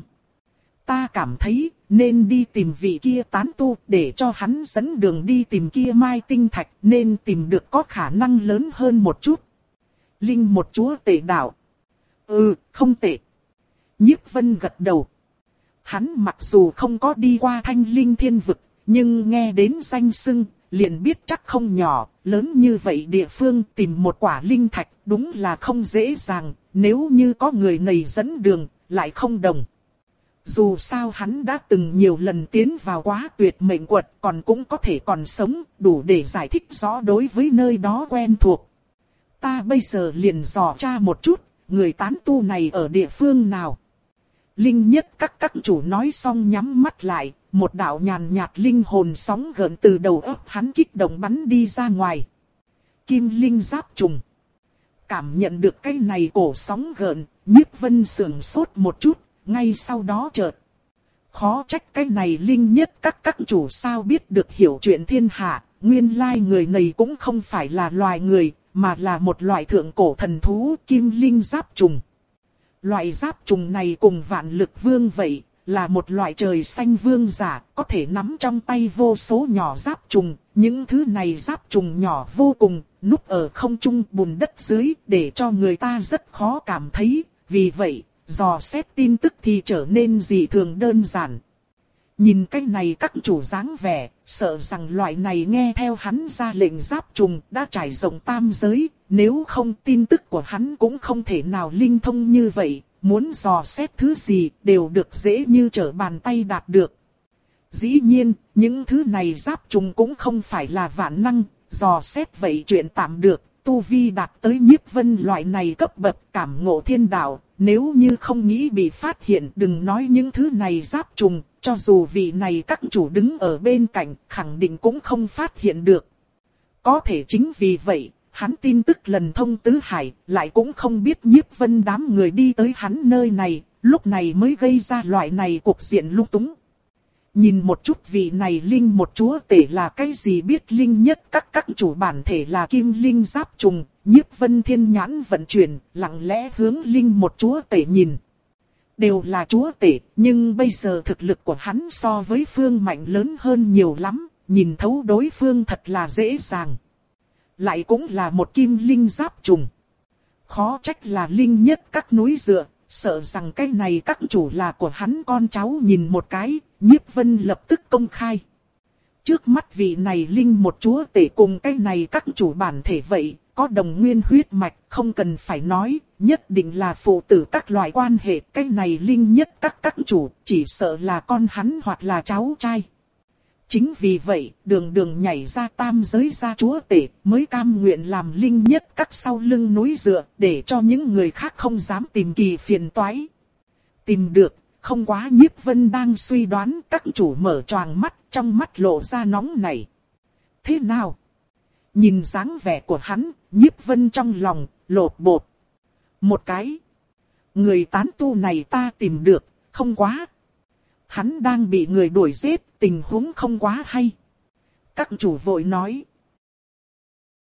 Ta cảm thấy nên đi tìm vị kia tán tu để cho hắn dẫn đường đi tìm kia mai tinh thạch, nên tìm được có khả năng lớn hơn một chút. Linh một chúa tể đảo. Ừ, không tệ. Nhiếp Vân gật đầu. Hắn mặc dù không có đi qua Thanh Linh Thiên Vực, nhưng nghe đến danh xưng, liền biết chắc không nhỏ, lớn như vậy địa phương tìm một quả linh thạch đúng là không dễ dàng, nếu như có người này dẫn đường, lại không đồng. Dù sao hắn đã từng nhiều lần tiến vào quá tuyệt mệnh quật, còn cũng có thể còn sống, đủ để giải thích rõ đối với nơi đó quen thuộc. Ta bây giờ liền dò tra một chút, người tán tu này ở địa phương nào. Linh nhất các các chủ nói xong nhắm mắt lại, một đạo nhàn nhạt linh hồn sóng gợn từ đầu óc hắn kích động bắn đi ra ngoài. Kim linh giáp trùng. Cảm nhận được cái này cổ sóng gợn, Nhiếp Vân sườn sốt một chút, ngay sau đó chợt. Khó trách cái này linh nhất các các chủ sao biết được hiểu chuyện thiên hạ, nguyên lai người này cũng không phải là loài người, mà là một loại thượng cổ thần thú kim linh giáp trùng. Loại giáp trùng này cùng vạn lực vương vậy, là một loại trời xanh vương giả, có thể nắm trong tay vô số nhỏ giáp trùng. Những thứ này giáp trùng nhỏ vô cùng, núp ở không trung bùn đất dưới, để cho người ta rất khó cảm thấy. Vì vậy, dò xét tin tức thì trở nên dị thường đơn giản. Nhìn cái này các chủ dáng vẻ, sợ rằng loại này nghe theo hắn ra lệnh giáp trùng đã trải rộng tam giới, nếu không tin tức của hắn cũng không thể nào linh thông như vậy, muốn dò xét thứ gì đều được dễ như trở bàn tay đạt được. Dĩ nhiên, những thứ này giáp trùng cũng không phải là vạn năng, dò xét vậy chuyện tạm được, tu vi đạt tới Nhiếp Vân loại này cấp bậc cảm ngộ thiên đạo, nếu như không nghĩ bị phát hiện đừng nói những thứ này giáp trùng, cho dù vị này các chủ đứng ở bên cạnh khẳng định cũng không phát hiện được. Có thể chính vì vậy, hắn tin tức lần thông tứ hải, lại cũng không biết Nhiếp Vân đám người đi tới hắn nơi này, lúc này mới gây ra loại này cục diện lung túng. Nhìn một chút vị này linh một chúa tể là cái gì, biết linh nhất các các chủ bản thể là kim linh giáp trùng, Nhiếp Vân thiên nhãn vận chuyển, lặng lẽ hướng linh một chúa tể nhìn. Đều là chúa tể, nhưng bây giờ thực lực của hắn so với phương mạnh lớn hơn nhiều lắm, nhìn thấu đối phương thật là dễ dàng. Lại cũng là một kim linh giáp trùng. Khó trách là linh nhất các núi dựa, sợ rằng cái này các chủ là của hắn con cháu. Nhìn một cái, Nhiếp Vân lập tức công khai. Trước mắt vị này linh một chúa tể cùng cái này các chủ bản thể vậy, có đồng nguyên huyết mạch, không cần phải nói, nhất định là phụ tử các loại quan hệ. Cái này linh nhất các các chủ, chỉ sợ là con hắn hoặc là cháu trai. Chính vì vậy, đường đường nhảy ra tam giới gia chúa tể, mới cam nguyện làm linh nhất các sau lưng núi dựa, để cho những người khác không dám tìm kỳ phiền toái. Tìm được, không quá. Nhiếp Vân đang suy đoán, các chủ mở choàng mắt, trong mắt lộ ra nóng nảy. Thế nào? Nhìn dáng vẻ của hắn, Nhiếp Vân trong lòng, lột bột. Một cái. Người tán tu này ta tìm được, không quá. Hắn đang bị người đuổi giết, tình huống không quá hay. Các chủ vội nói.